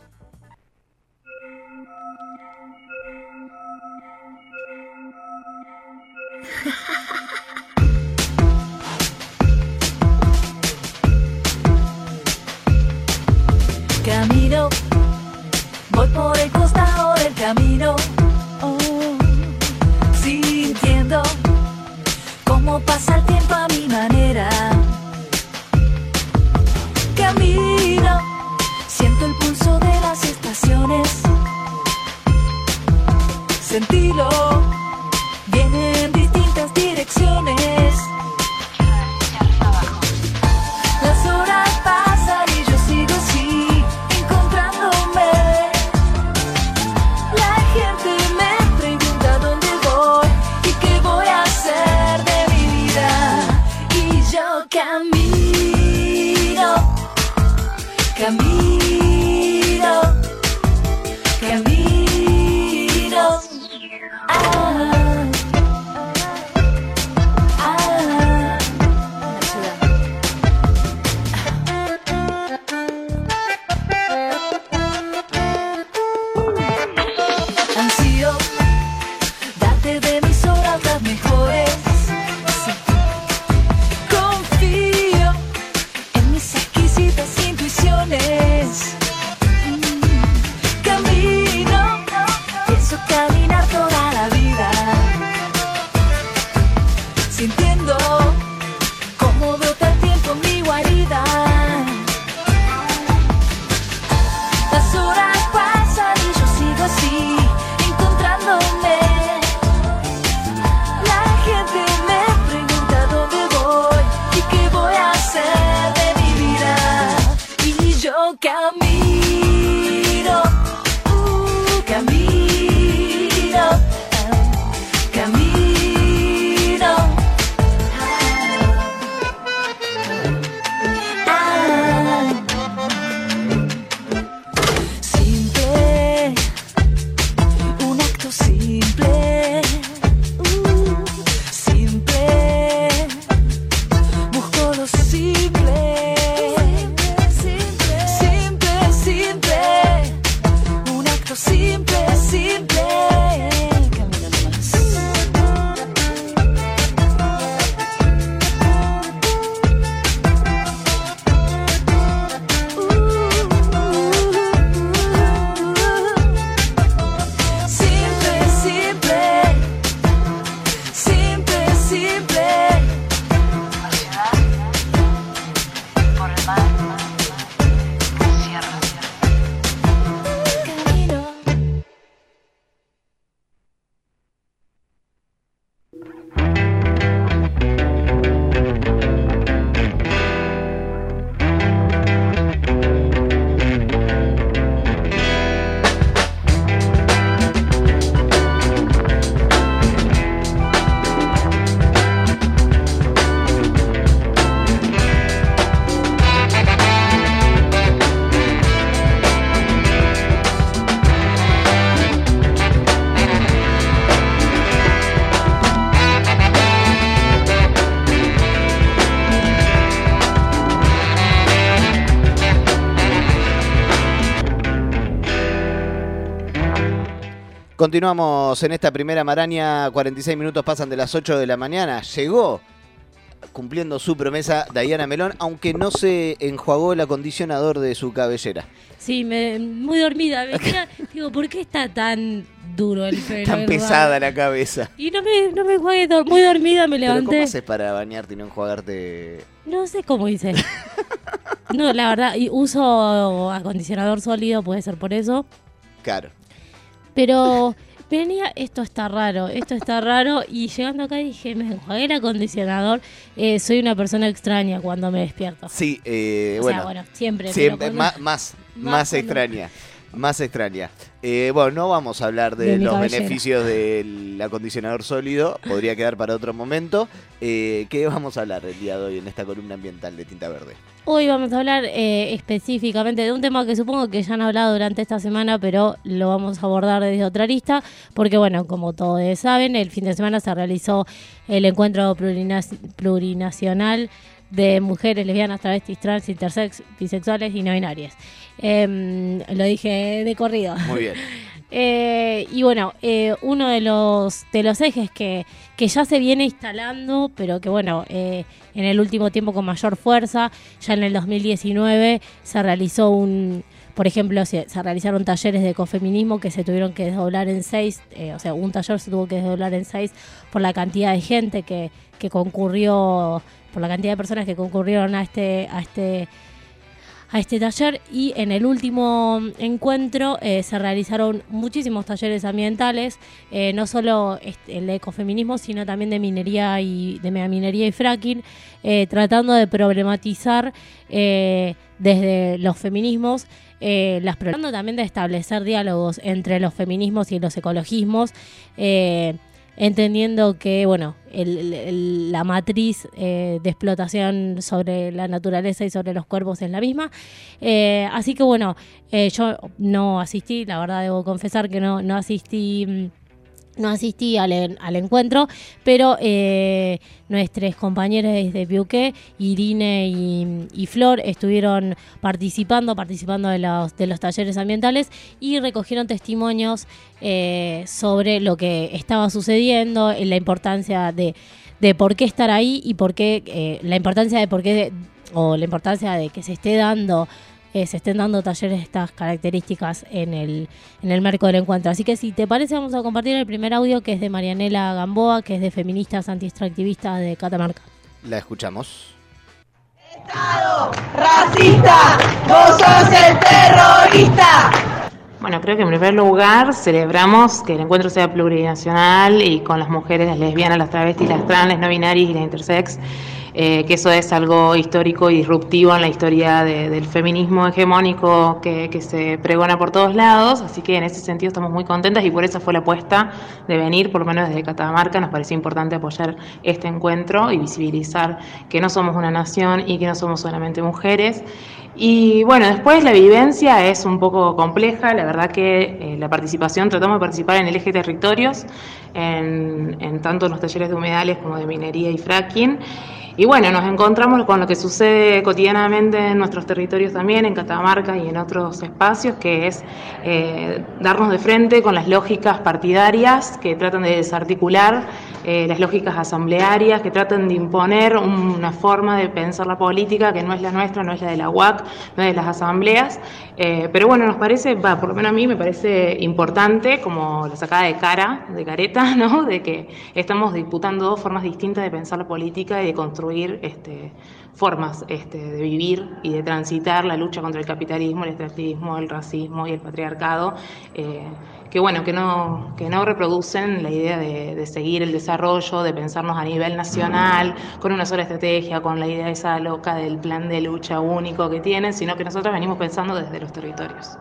Camino, voy por el costado del camino, sintiendo cómo pasa el tiempo a mi manera. Camino, siento el pulso de las estaciones, sentilo, viene en distintas direcciones. Las horas pasan y yo sigo así, encontrándome. La gente me pregunta dónde voy y qué voy a hacer de mi vida. Y yo camino, camino, camino. Ah, ah, ah. Continuamos en esta primera maraña, 46 minutos pasan de las 8 de la mañana. Llegó, cumpliendo su promesa, Dayana Melón, aunque no se enjuagó el acondicionador de su cabellera. Sí, muy dormida. Me queda, digo, ¿por qué está tan duro el pelo? Tan pesada la cabeza. Y no me enjuagué, muy dormida me levanté. ¿Pero cómo haces para bañarte y no enjuagarte? No sé cómo hice. No, la verdad, uso acondicionador sólido, puede ser por eso. Claro. Pero venía, esto está raro, y llegando acá dije, me enjuagué el acondicionador, soy una persona extraña cuando me despierto. Sí, o sea, bueno, siempre. Siempre, más extraña. Más extraña. Bueno, no vamos a hablar de los beneficios del acondicionador sólido, podría quedar para otro momento. ¿Qué vamos a hablar el día de hoy en esta columna ambiental de Tinta Verde? Hoy vamos a hablar específicamente de un tema que supongo que ya han hablado durante esta semana, pero lo vamos a abordar desde otra arista, porque bueno, como todos saben, el fin de semana se realizó el encuentro plurinacional de mujeres lesbianas, travestis, trans, intersex, bisexuales y no binarias. Lo dije de corrido. Muy bien. Y bueno, uno de los ejes que ya se viene instalando, pero que bueno, en el último tiempo con mayor fuerza, ya en el 2019 se realizó por ejemplo, se realizaron talleres de ecofeminismo que se tuvieron que desdoblar en 6, o sea, un taller se tuvo que desdoblar en 6 por la cantidad de gente que concurrió, por la cantidad de personas que concurrieron a este taller, y en el último encuentro se realizaron muchísimos talleres ambientales, no solo el de ecofeminismo, sino también de minería y de megaminería y fracking, tratando de problematizar desde los feminismos, tratando también de establecer diálogos entre los feminismos y los ecologismos, entendiendo que bueno, la matriz de explotación sobre la naturaleza y sobre los cuerpos es la misma. Así que bueno, yo no asistí, la verdad debo confesar que no asistí al encuentro, pero nuestros compañeros de Piuqué, Irine y Flor, estuvieron participando de los talleres ambientales y recogieron testimonios sobre lo que estaba sucediendo, la importancia de por qué estar ahí y por qué la importancia de que se estén dando talleres de estas características en el marco del encuentro. Así que si te parece, vamos a compartir el primer audio, que es de Marianela Gamboa, que es de Feministas Anti-Extractivistas de Catamarca. La escuchamos. ¡Estado racista! ¡Vos sos el terrorista! Bueno, creo que en primer lugar celebramos que el encuentro sea plurinacional y con las mujeres, las lesbianas, las travestis, las trans, las no binarias y las intersex, que eso es algo histórico y disruptivo en la historia del feminismo hegemónico que se pregona por todos lados, así que en ese sentido estamos muy contentas y por eso fue la apuesta de venir, por lo menos desde Catamarca. Nos pareció importante apoyar este encuentro y visibilizar que no somos una nación y que no somos solamente mujeres. Y bueno, después la vivencia es un poco compleja, la verdad que la participación, tratamos de participar en el eje territorios, en tanto en los talleres de humedales como de minería y fracking. Y bueno, nos encontramos con lo que sucede cotidianamente en nuestros territorios también, en Catamarca y en otros espacios, que es darnos de frente con las lógicas partidarias que tratan de desarticular las lógicas asamblearias, que tratan de imponer una forma de pensar la política que no es la nuestra, no es la de la UAC, no es de las asambleas. Pero bueno, nos parece, por lo menos a mí me parece importante, como la sacada de careta, ¿no? De que estamos disputando dos formas distintas de pensar la política y de construir formas de vivir y de transitar la lucha contra el capitalismo, el extractivismo, el racismo y el patriarcado, que bueno, que no reproducen la idea de seguir el desarrollo, de pensarnos a nivel nacional, con una sola estrategia, con la idea esa loca del plan de lucha único que tienen, sino que nosotros venimos pensando desde los territorios.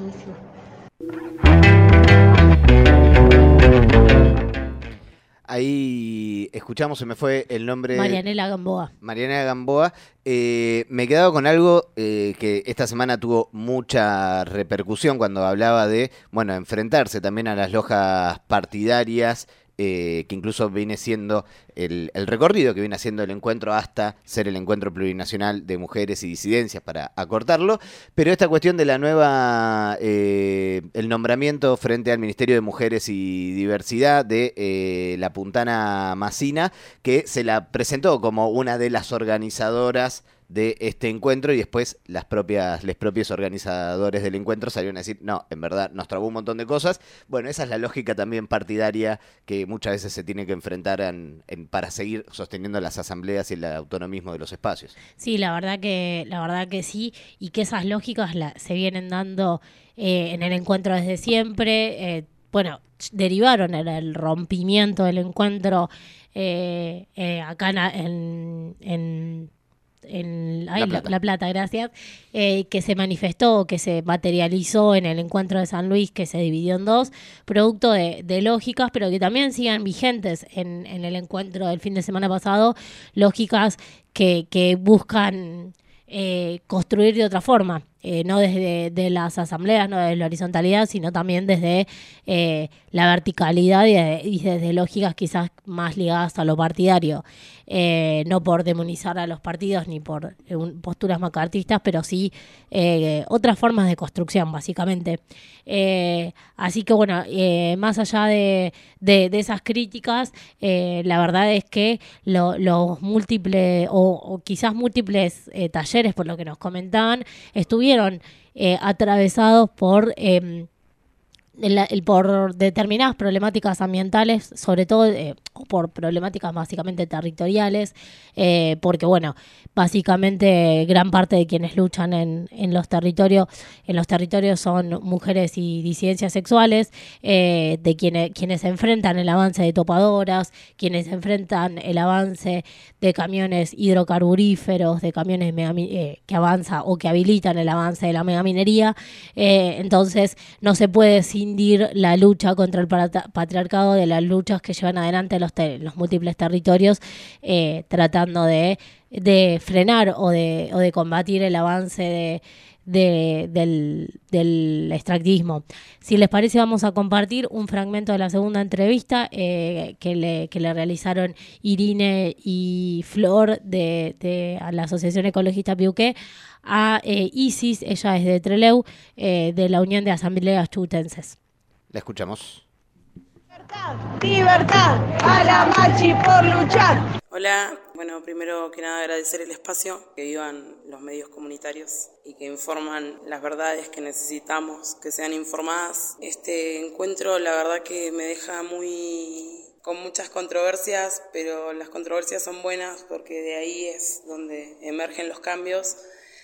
Ahí escuchamos, se me fue el nombre. Marianela Gamboa. Marianela Gamboa. Me he quedado con algo que esta semana tuvo mucha repercusión cuando hablaba de, bueno, enfrentarse también a las lojas partidarias que incluso viene siendo el recorrido que viene haciendo el encuentro hasta ser el encuentro plurinacional de mujeres y disidencias, para acortarlo, pero esta cuestión de la nueva, el nombramiento frente al Ministerio de Mujeres y Diversidad de la puntana Massina, que se la presentó como una de las organizadoras de este encuentro, y después los propios organizadores del encuentro salieron a decir, no, en verdad nos trabó un montón de cosas. Bueno, esa es la lógica también partidaria que muchas veces se tiene que enfrentar para seguir sosteniendo las asambleas y el autonomismo de los espacios. Sí, la verdad que sí, y que esas lógicas se vienen dando en el encuentro desde siempre. Bueno, derivaron en el rompimiento del encuentro acá en La Plata, gracias, que se manifestó, que se materializó en el encuentro de San Luis, que se dividió en dos, producto de lógicas, pero que también sigan vigentes en el encuentro del fin de semana pasado, lógicas que buscan construir de otra forma, no desde de las asambleas, no desde la horizontalidad, sino también desde la verticalidad y desde lógicas quizás más ligadas a lo partidario, no por demonizar a los partidos ni por posturas macartistas, pero sí otras formas de construcción, básicamente. Así que bueno, más allá de esas críticas, la verdad es que los múltiples o quizás múltiples talleres, por lo que nos comentaban, estuvieron atravesados por determinadas problemáticas ambientales, sobre todo por problemáticas básicamente territoriales, porque bueno, básicamente gran parte de quienes luchan en los territorios son mujeres y disidencias sexuales, de quienes enfrentan el avance de topadoras, quienes enfrentan el avance de camiones hidrocarburíferos, de camiones que avanza o que habilitan el avance de la megaminería. Entonces no se puede escindir la lucha contra el patriarcado de las luchas que llevan adelante los múltiples territorios, tratando de frenar o de combatir el avance del extractivismo. Si les parece, vamos a compartir un fragmento de la segunda entrevista que le realizaron Irine y Flor a la Asociación Ecologista Piuqué a Isis. Ella es de Trelew, de la Unión de Asambleas Chubutenses. La escuchamos. Libertad, a la marcha y por luchar. Hola, bueno, primero que nada agradecer el espacio, que vivan los medios comunitarios y que informan las verdades que necesitamos, que sean informadas. Este encuentro la verdad que me deja con muchas controversias, pero las controversias son buenas porque de ahí es donde emergen los cambios.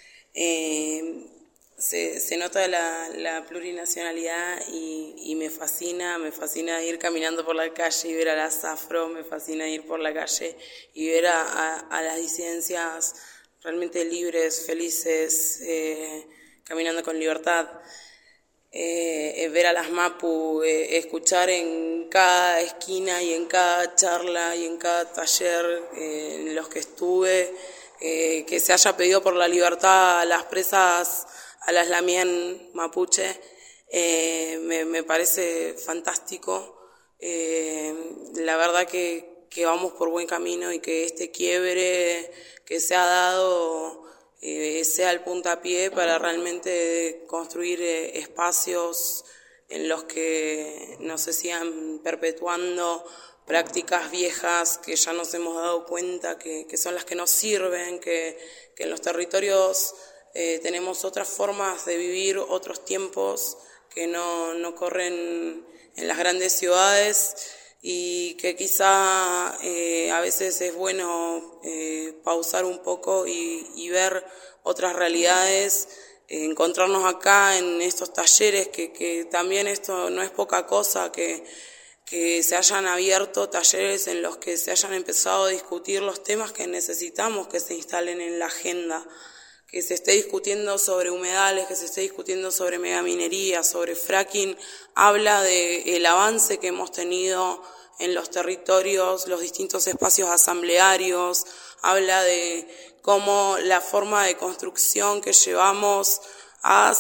Se nota la plurinacionalidad y me fascina ir caminando por la calle y ver a las afro, me fascina ir por la calle y ver a las disidencias realmente libres, felices, caminando con libertad, ver a las mapu, escuchar en cada esquina y en cada charla y en cada taller en los que estuve, que se haya pedido por la libertad a las presas, a las Lamien mapuche, me parece fantástico. La verdad que vamos por buen camino y que este quiebre que se ha dado sea el puntapié para realmente construir espacios en los que no se sigan perpetuando prácticas viejas que ya nos hemos dado cuenta que son las que nos sirven, que en los territorios tenemos otras formas de vivir, otros tiempos que no corren en las grandes ciudades y que quizá a veces es bueno pausar un poco y ver otras realidades, encontrarnos acá en estos talleres, que también esto no es poca cosa, que se hayan abierto talleres en los que se hayan empezado a discutir los temas que necesitamos que se instalen en la agenda, que se esté discutiendo sobre humedales, que se esté discutiendo sobre megaminería, sobre fracking, habla del avance que hemos tenido en los territorios, los distintos espacios asamblearios, habla de cómo la forma de construcción que llevamos ha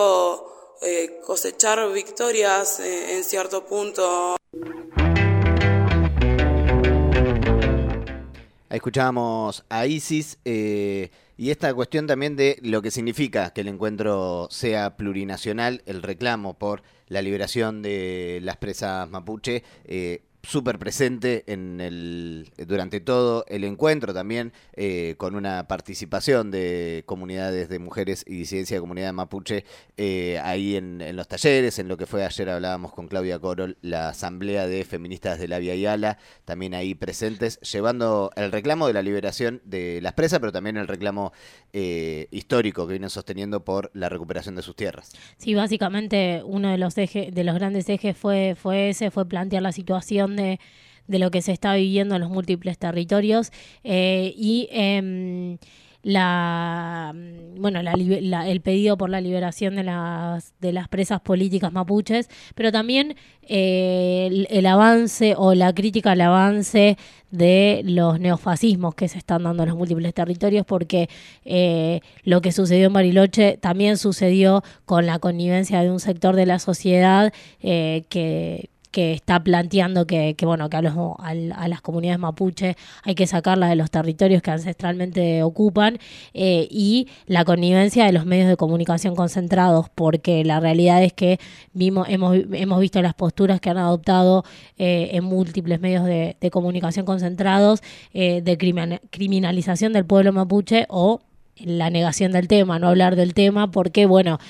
sabido cosechar victorias en cierto punto. Ahí escuchábamos a Isis y esta cuestión también de lo que significa que el encuentro sea plurinacional, el reclamo por la liberación de las presas mapuche, súper presente durante todo el encuentro, también con una participación de comunidades de mujeres y disidencia de comunidad mapuche ahí en los talleres, en lo que fue ayer hablábamos con Claudia Corol, la asamblea de feministas de la Via Yala, también ahí presentes, llevando el reclamo de la liberación de las presas, pero también el reclamo histórico que vienen sosteniendo por la recuperación de sus tierras. Sí, básicamente uno de los grandes ejes fue plantear la situación de lo que se está viviendo en los múltiples territorios y el pedido por la liberación de las presas políticas mapuches, pero también el avance o la crítica al avance de los neofascismos que se están dando en los múltiples territorios, porque lo que sucedió en Bariloche también sucedió con la connivencia de un sector de la sociedad que está planteando que a las comunidades mapuche hay que sacarlas de los territorios que ancestralmente ocupan, y la connivencia de los medios de comunicación concentrados, porque la realidad es que hemos visto las posturas que han adoptado en múltiples medios de comunicación concentrados de criminalización del pueblo mapuche o la negación del tema, no hablar del tema, porque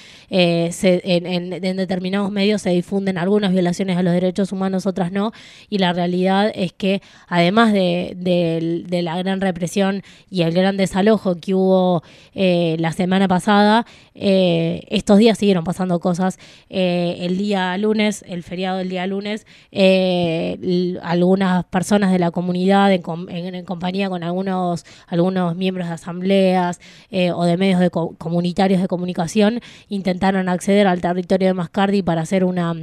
en determinados medios se difunden algunas violaciones a los derechos humanos, otras no, y la realidad es que además de la gran represión y el gran desalojo que hubo la semana pasada, estos días siguieron pasando cosas. El día lunes, el feriado del día lunes, algunas personas de la comunidad en compañía con algunos miembros de asambleas o de medios comunitarios de comunicación intentaron acceder al territorio de Mascardi para hacer una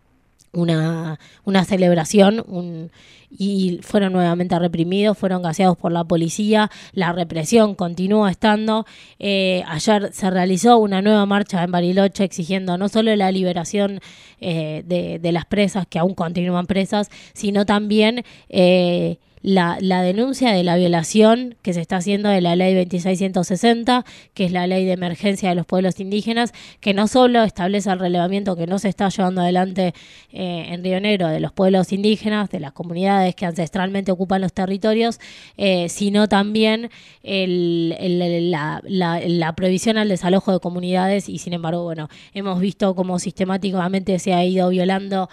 celebración y fueron nuevamente reprimidos, fueron gaseados por la policía. La represión continúa estando. Ayer se realizó una nueva marcha en Bariloche exigiendo no solo la liberación de las presas, que aún continúan presas, sino también la denuncia de la violación que se está haciendo de la ley 2660, que es la ley de emergencia de los pueblos indígenas, que no solo establece el relevamiento que no se está llevando adelante en Río Negro de los pueblos indígenas, de las comunidades que ancestralmente ocupan los territorios, sino también la prohibición al desalojo de comunidades, y sin embargo, hemos visto cómo sistemáticamente se ha ido violando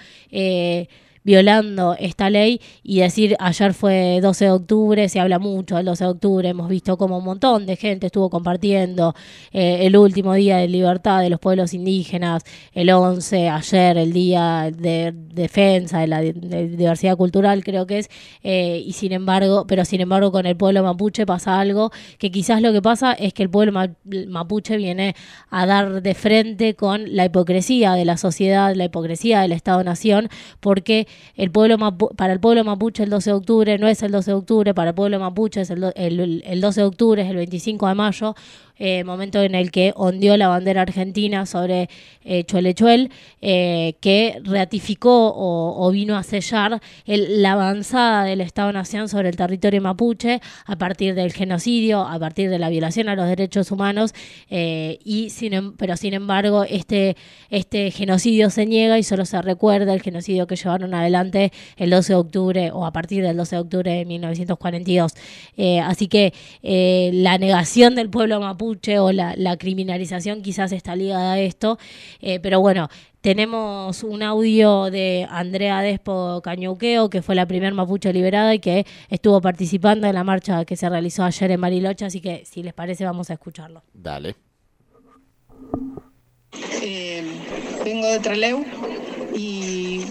esta ley. Y decir, ayer fue 12 de octubre, se habla mucho del 12 de octubre, hemos visto como un montón de gente estuvo compartiendo el último día de libertad de los pueblos indígenas, el 11, ayer el día de defensa de la diversidad cultural, creo que es, y sin embargo con el pueblo mapuche pasa algo, que quizás lo que pasa es que el pueblo mapuche viene a dar de frente con la hipocresía de la sociedad, la hipocresía del Estado-Nación, porque para el pueblo mapuche el 12 de octubre no es el 12 de octubre, para el pueblo mapuche es el 12 de octubre, es el 25 de mayo, momento en el que ondeó la bandera argentina sobre Chuelechuel, que ratificó o vino a sellar la avanzada del Estado-Nación sobre el territorio mapuche a partir del genocidio, a partir de la violación a los derechos humanos, pero sin embargo este genocidio se niega y solo se recuerda el genocidio que llevaron adelante el 12 de octubre o a partir del 12 de octubre de 1942. Así que la negación del pueblo mapuche o la criminalización quizás está ligada a esto, pero tenemos un audio de Andrea Despo Cañuqueo, que fue la primer mapuche liberada y que estuvo participando en la marcha que se realizó ayer en Bariloche, así que si les parece vamos a escucharlo. Dale. Vengo de Trelew y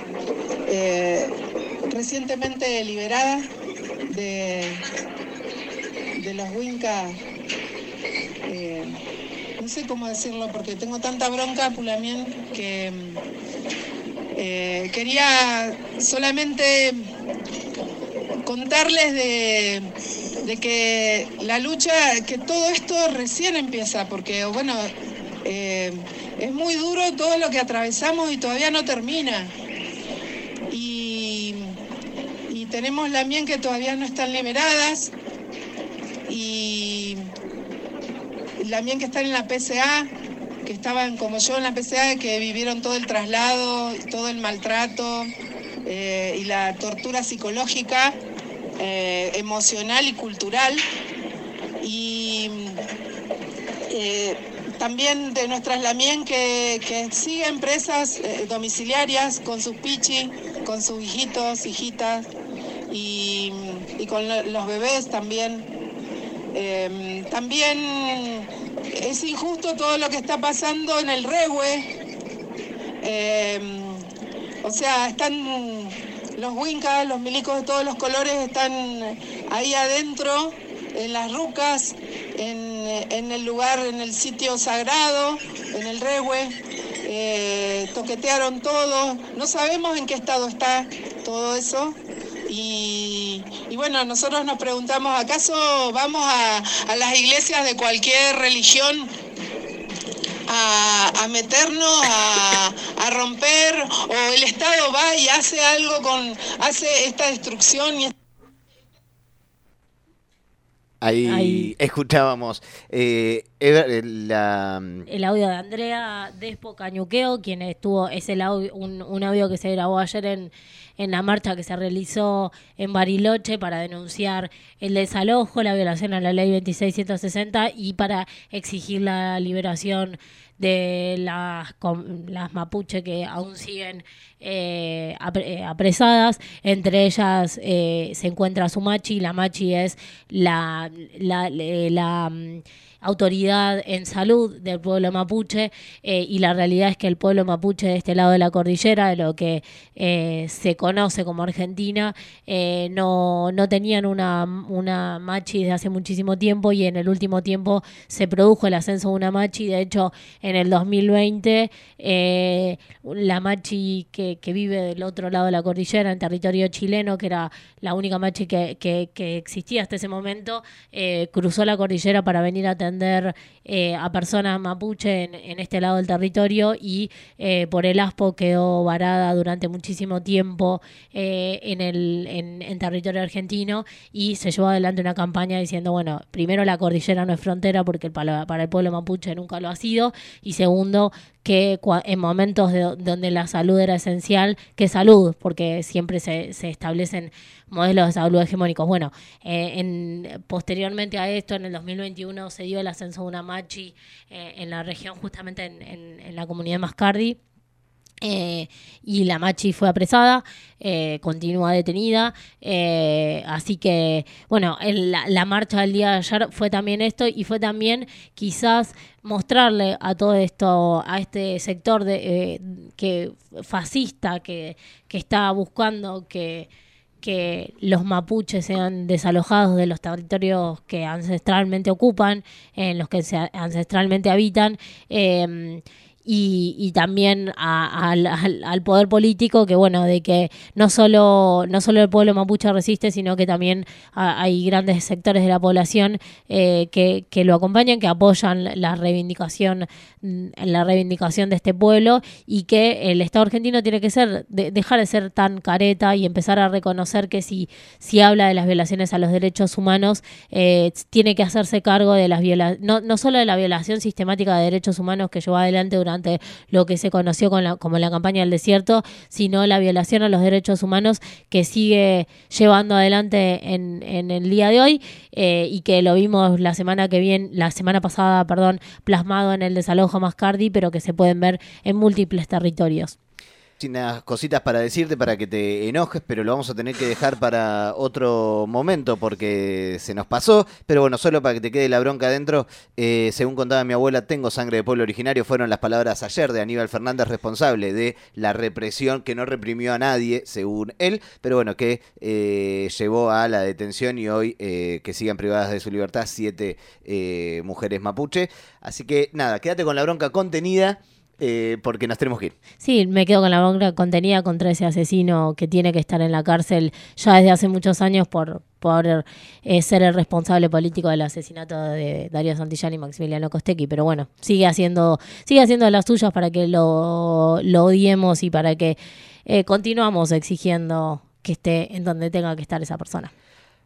recientemente liberada de los Winca. No sé cómo decirlo porque tengo tanta bronca, Pulamien, que quería solamente contarles de que la lucha, que todo esto recién empieza, porque es muy duro todo lo que atravesamos y todavía no termina. Y tenemos Lamien que todavía no están liberadas. Lamien que están en la PCA, que estaban como yo en la PCA, que vivieron todo el traslado, todo el maltrato y la tortura psicológica, emocional y cultural. Y también de nuestras Lamien que siguen presas domiciliarias con sus pichi, con sus hijitos, hijitas y con los bebés también. También es injusto todo lo que está pasando en el Rehue. O sea, están los huincas, los milicos de todos los colores están ahí adentro, en las rucas, en el lugar, en el sitio sagrado, en el Rehue. Toquetearon todo. No sabemos en qué estado está todo eso. Y bueno, nosotros nos preguntamos, ¿acaso vamos a las iglesias de cualquier religión a meternos, a romper? ¿O el Estado va y hace algo hace esta destrucción? Ahí escuchábamos el audio de Andrea Despo Cañuqueo, quien es el audio, un audio que se grabó ayer en la marcha que se realizó en Bariloche para denunciar el desalojo, la violación a la ley 2660 y para exigir la liberación de las mapuche que aún siguen apresadas. Entre ellas se encuentra Sumachi. La Machi es la autoridad en salud del pueblo mapuche, y la realidad es que el pueblo mapuche de este lado de la cordillera, de lo que se conoce como Argentina, no tenían una machi desde hace muchísimo tiempo, y en el último tiempo se produjo el ascenso de una machi. De hecho, en el 2020 la machi que vive del otro lado de la cordillera, en territorio chileno, que era la única machi que existía hasta ese momento, cruzó la cordillera para venir a atender a personas mapuche en este lado del territorio, y por el ASPO quedó varada durante muchísimo tiempo en territorio argentino, y se llevó adelante una campaña diciendo, bueno, primero, la cordillera no es frontera porque para el pueblo mapuche nunca lo ha sido, y segundo, que en momentos donde la salud era esencial, que salud, porque siempre se establecen modelos de salud hegemónicos. Bueno, posteriormente a esto, en el 2021 se dio el ascenso de una machi en la región, justamente en la comunidad de Mascardi. Y la machi fue apresada, continúa detenida, así que bueno, la marcha del día de ayer fue también esto, y fue también quizás mostrarle a todo esto, a este sector que fascista que está buscando que los mapuches sean desalojados de los territorios que ancestralmente ocupan, en los que ancestralmente habitan, y también al poder político, que bueno, de que no solo el pueblo mapuche resiste, sino que también hay grandes sectores de la población que lo acompañan, que apoyan la reivindicación de este pueblo, y que el Estado argentino tiene que dejar de ser tan careta y empezar a reconocer que si habla de las violaciones a los derechos humanos, tiene que hacerse cargo de las no solo de la violación sistemática de derechos humanos que llevó adelante durante lo que se conoció como la campaña del desierto, sino la violación a los derechos humanos que sigue llevando adelante en el día de hoy, y que lo vimos la semana pasada, plasmado en el desalojo a Mascardi, pero que se pueden ver en múltiples territorios. Unas cositas para decirte para que te enojes, pero lo vamos a tener que dejar para otro momento porque se nos pasó. Pero bueno, solo para que te quede la bronca adentro, según contaba mi abuela, tengo sangre de pueblo originario, fueron las palabras ayer de Aníbal Fernández, responsable de la represión, que no reprimió a nadie, según él, pero bueno, que llevó a la detención y hoy que sigan privadas de su libertad 7 mujeres mapuche. Así que nada, quédate con la bronca contenida. Porque nos tenemos que ir. Sí, me quedo con la bronca contenida contra ese asesino que tiene que estar en la cárcel ya desde hace muchos años por ser el responsable político del asesinato de Darío Santillán y Maximiliano Costecchi. Pero bueno, sigue haciendo las suyas para que lo odiemos y para que continuamos exigiendo que esté en donde tenga que estar esa persona.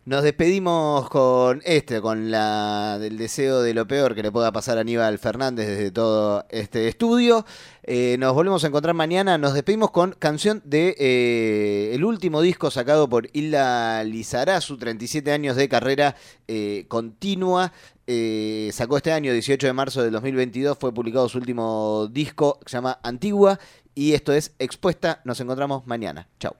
Nos despedimos con del deseo de lo peor que le pueda pasar a Aníbal Fernández desde todo este estudio. Nos volvemos a encontrar mañana. Nos despedimos con canción de el último disco sacado por Hilda Lizarazu, 37 años de carrera continua. Sacó este año, 18 de marzo del 2022, fue publicado su último disco, que se llama Antigua, y esto es Expuesta. Nos encontramos mañana. Chau.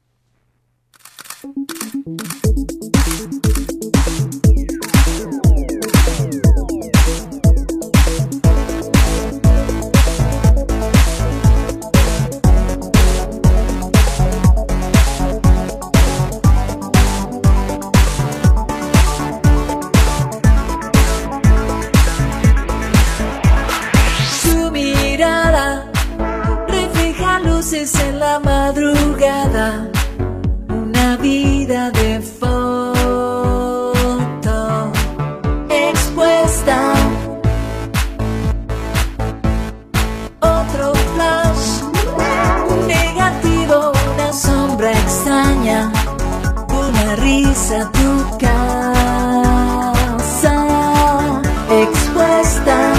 En la madrugada, una vida de foto expuesta, otro flash, un negativo, una sombra extraña, una risa, tu casa expuesta.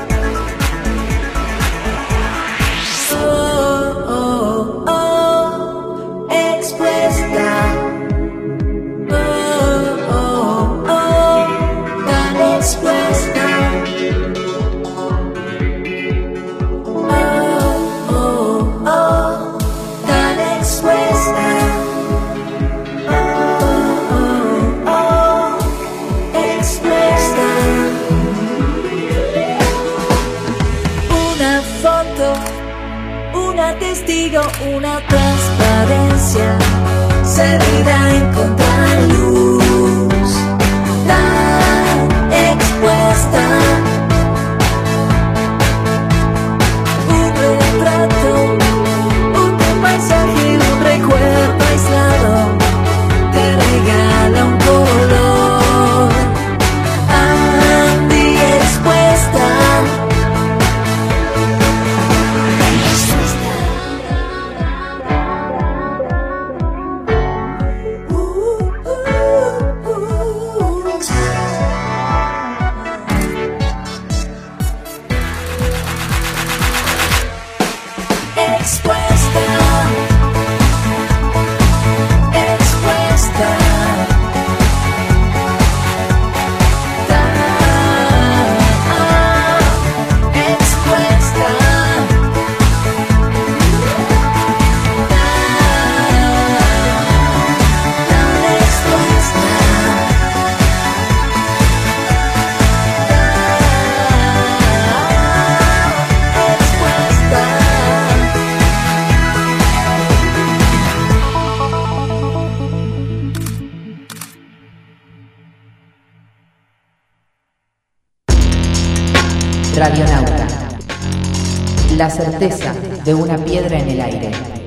Una transparencia servida en contraluz, tan expuesta. Un retrato, un paisaje, un recuerdo aislado, te regala un color. Andy expuesta. Radionauta. La certeza de una piedra en el aire.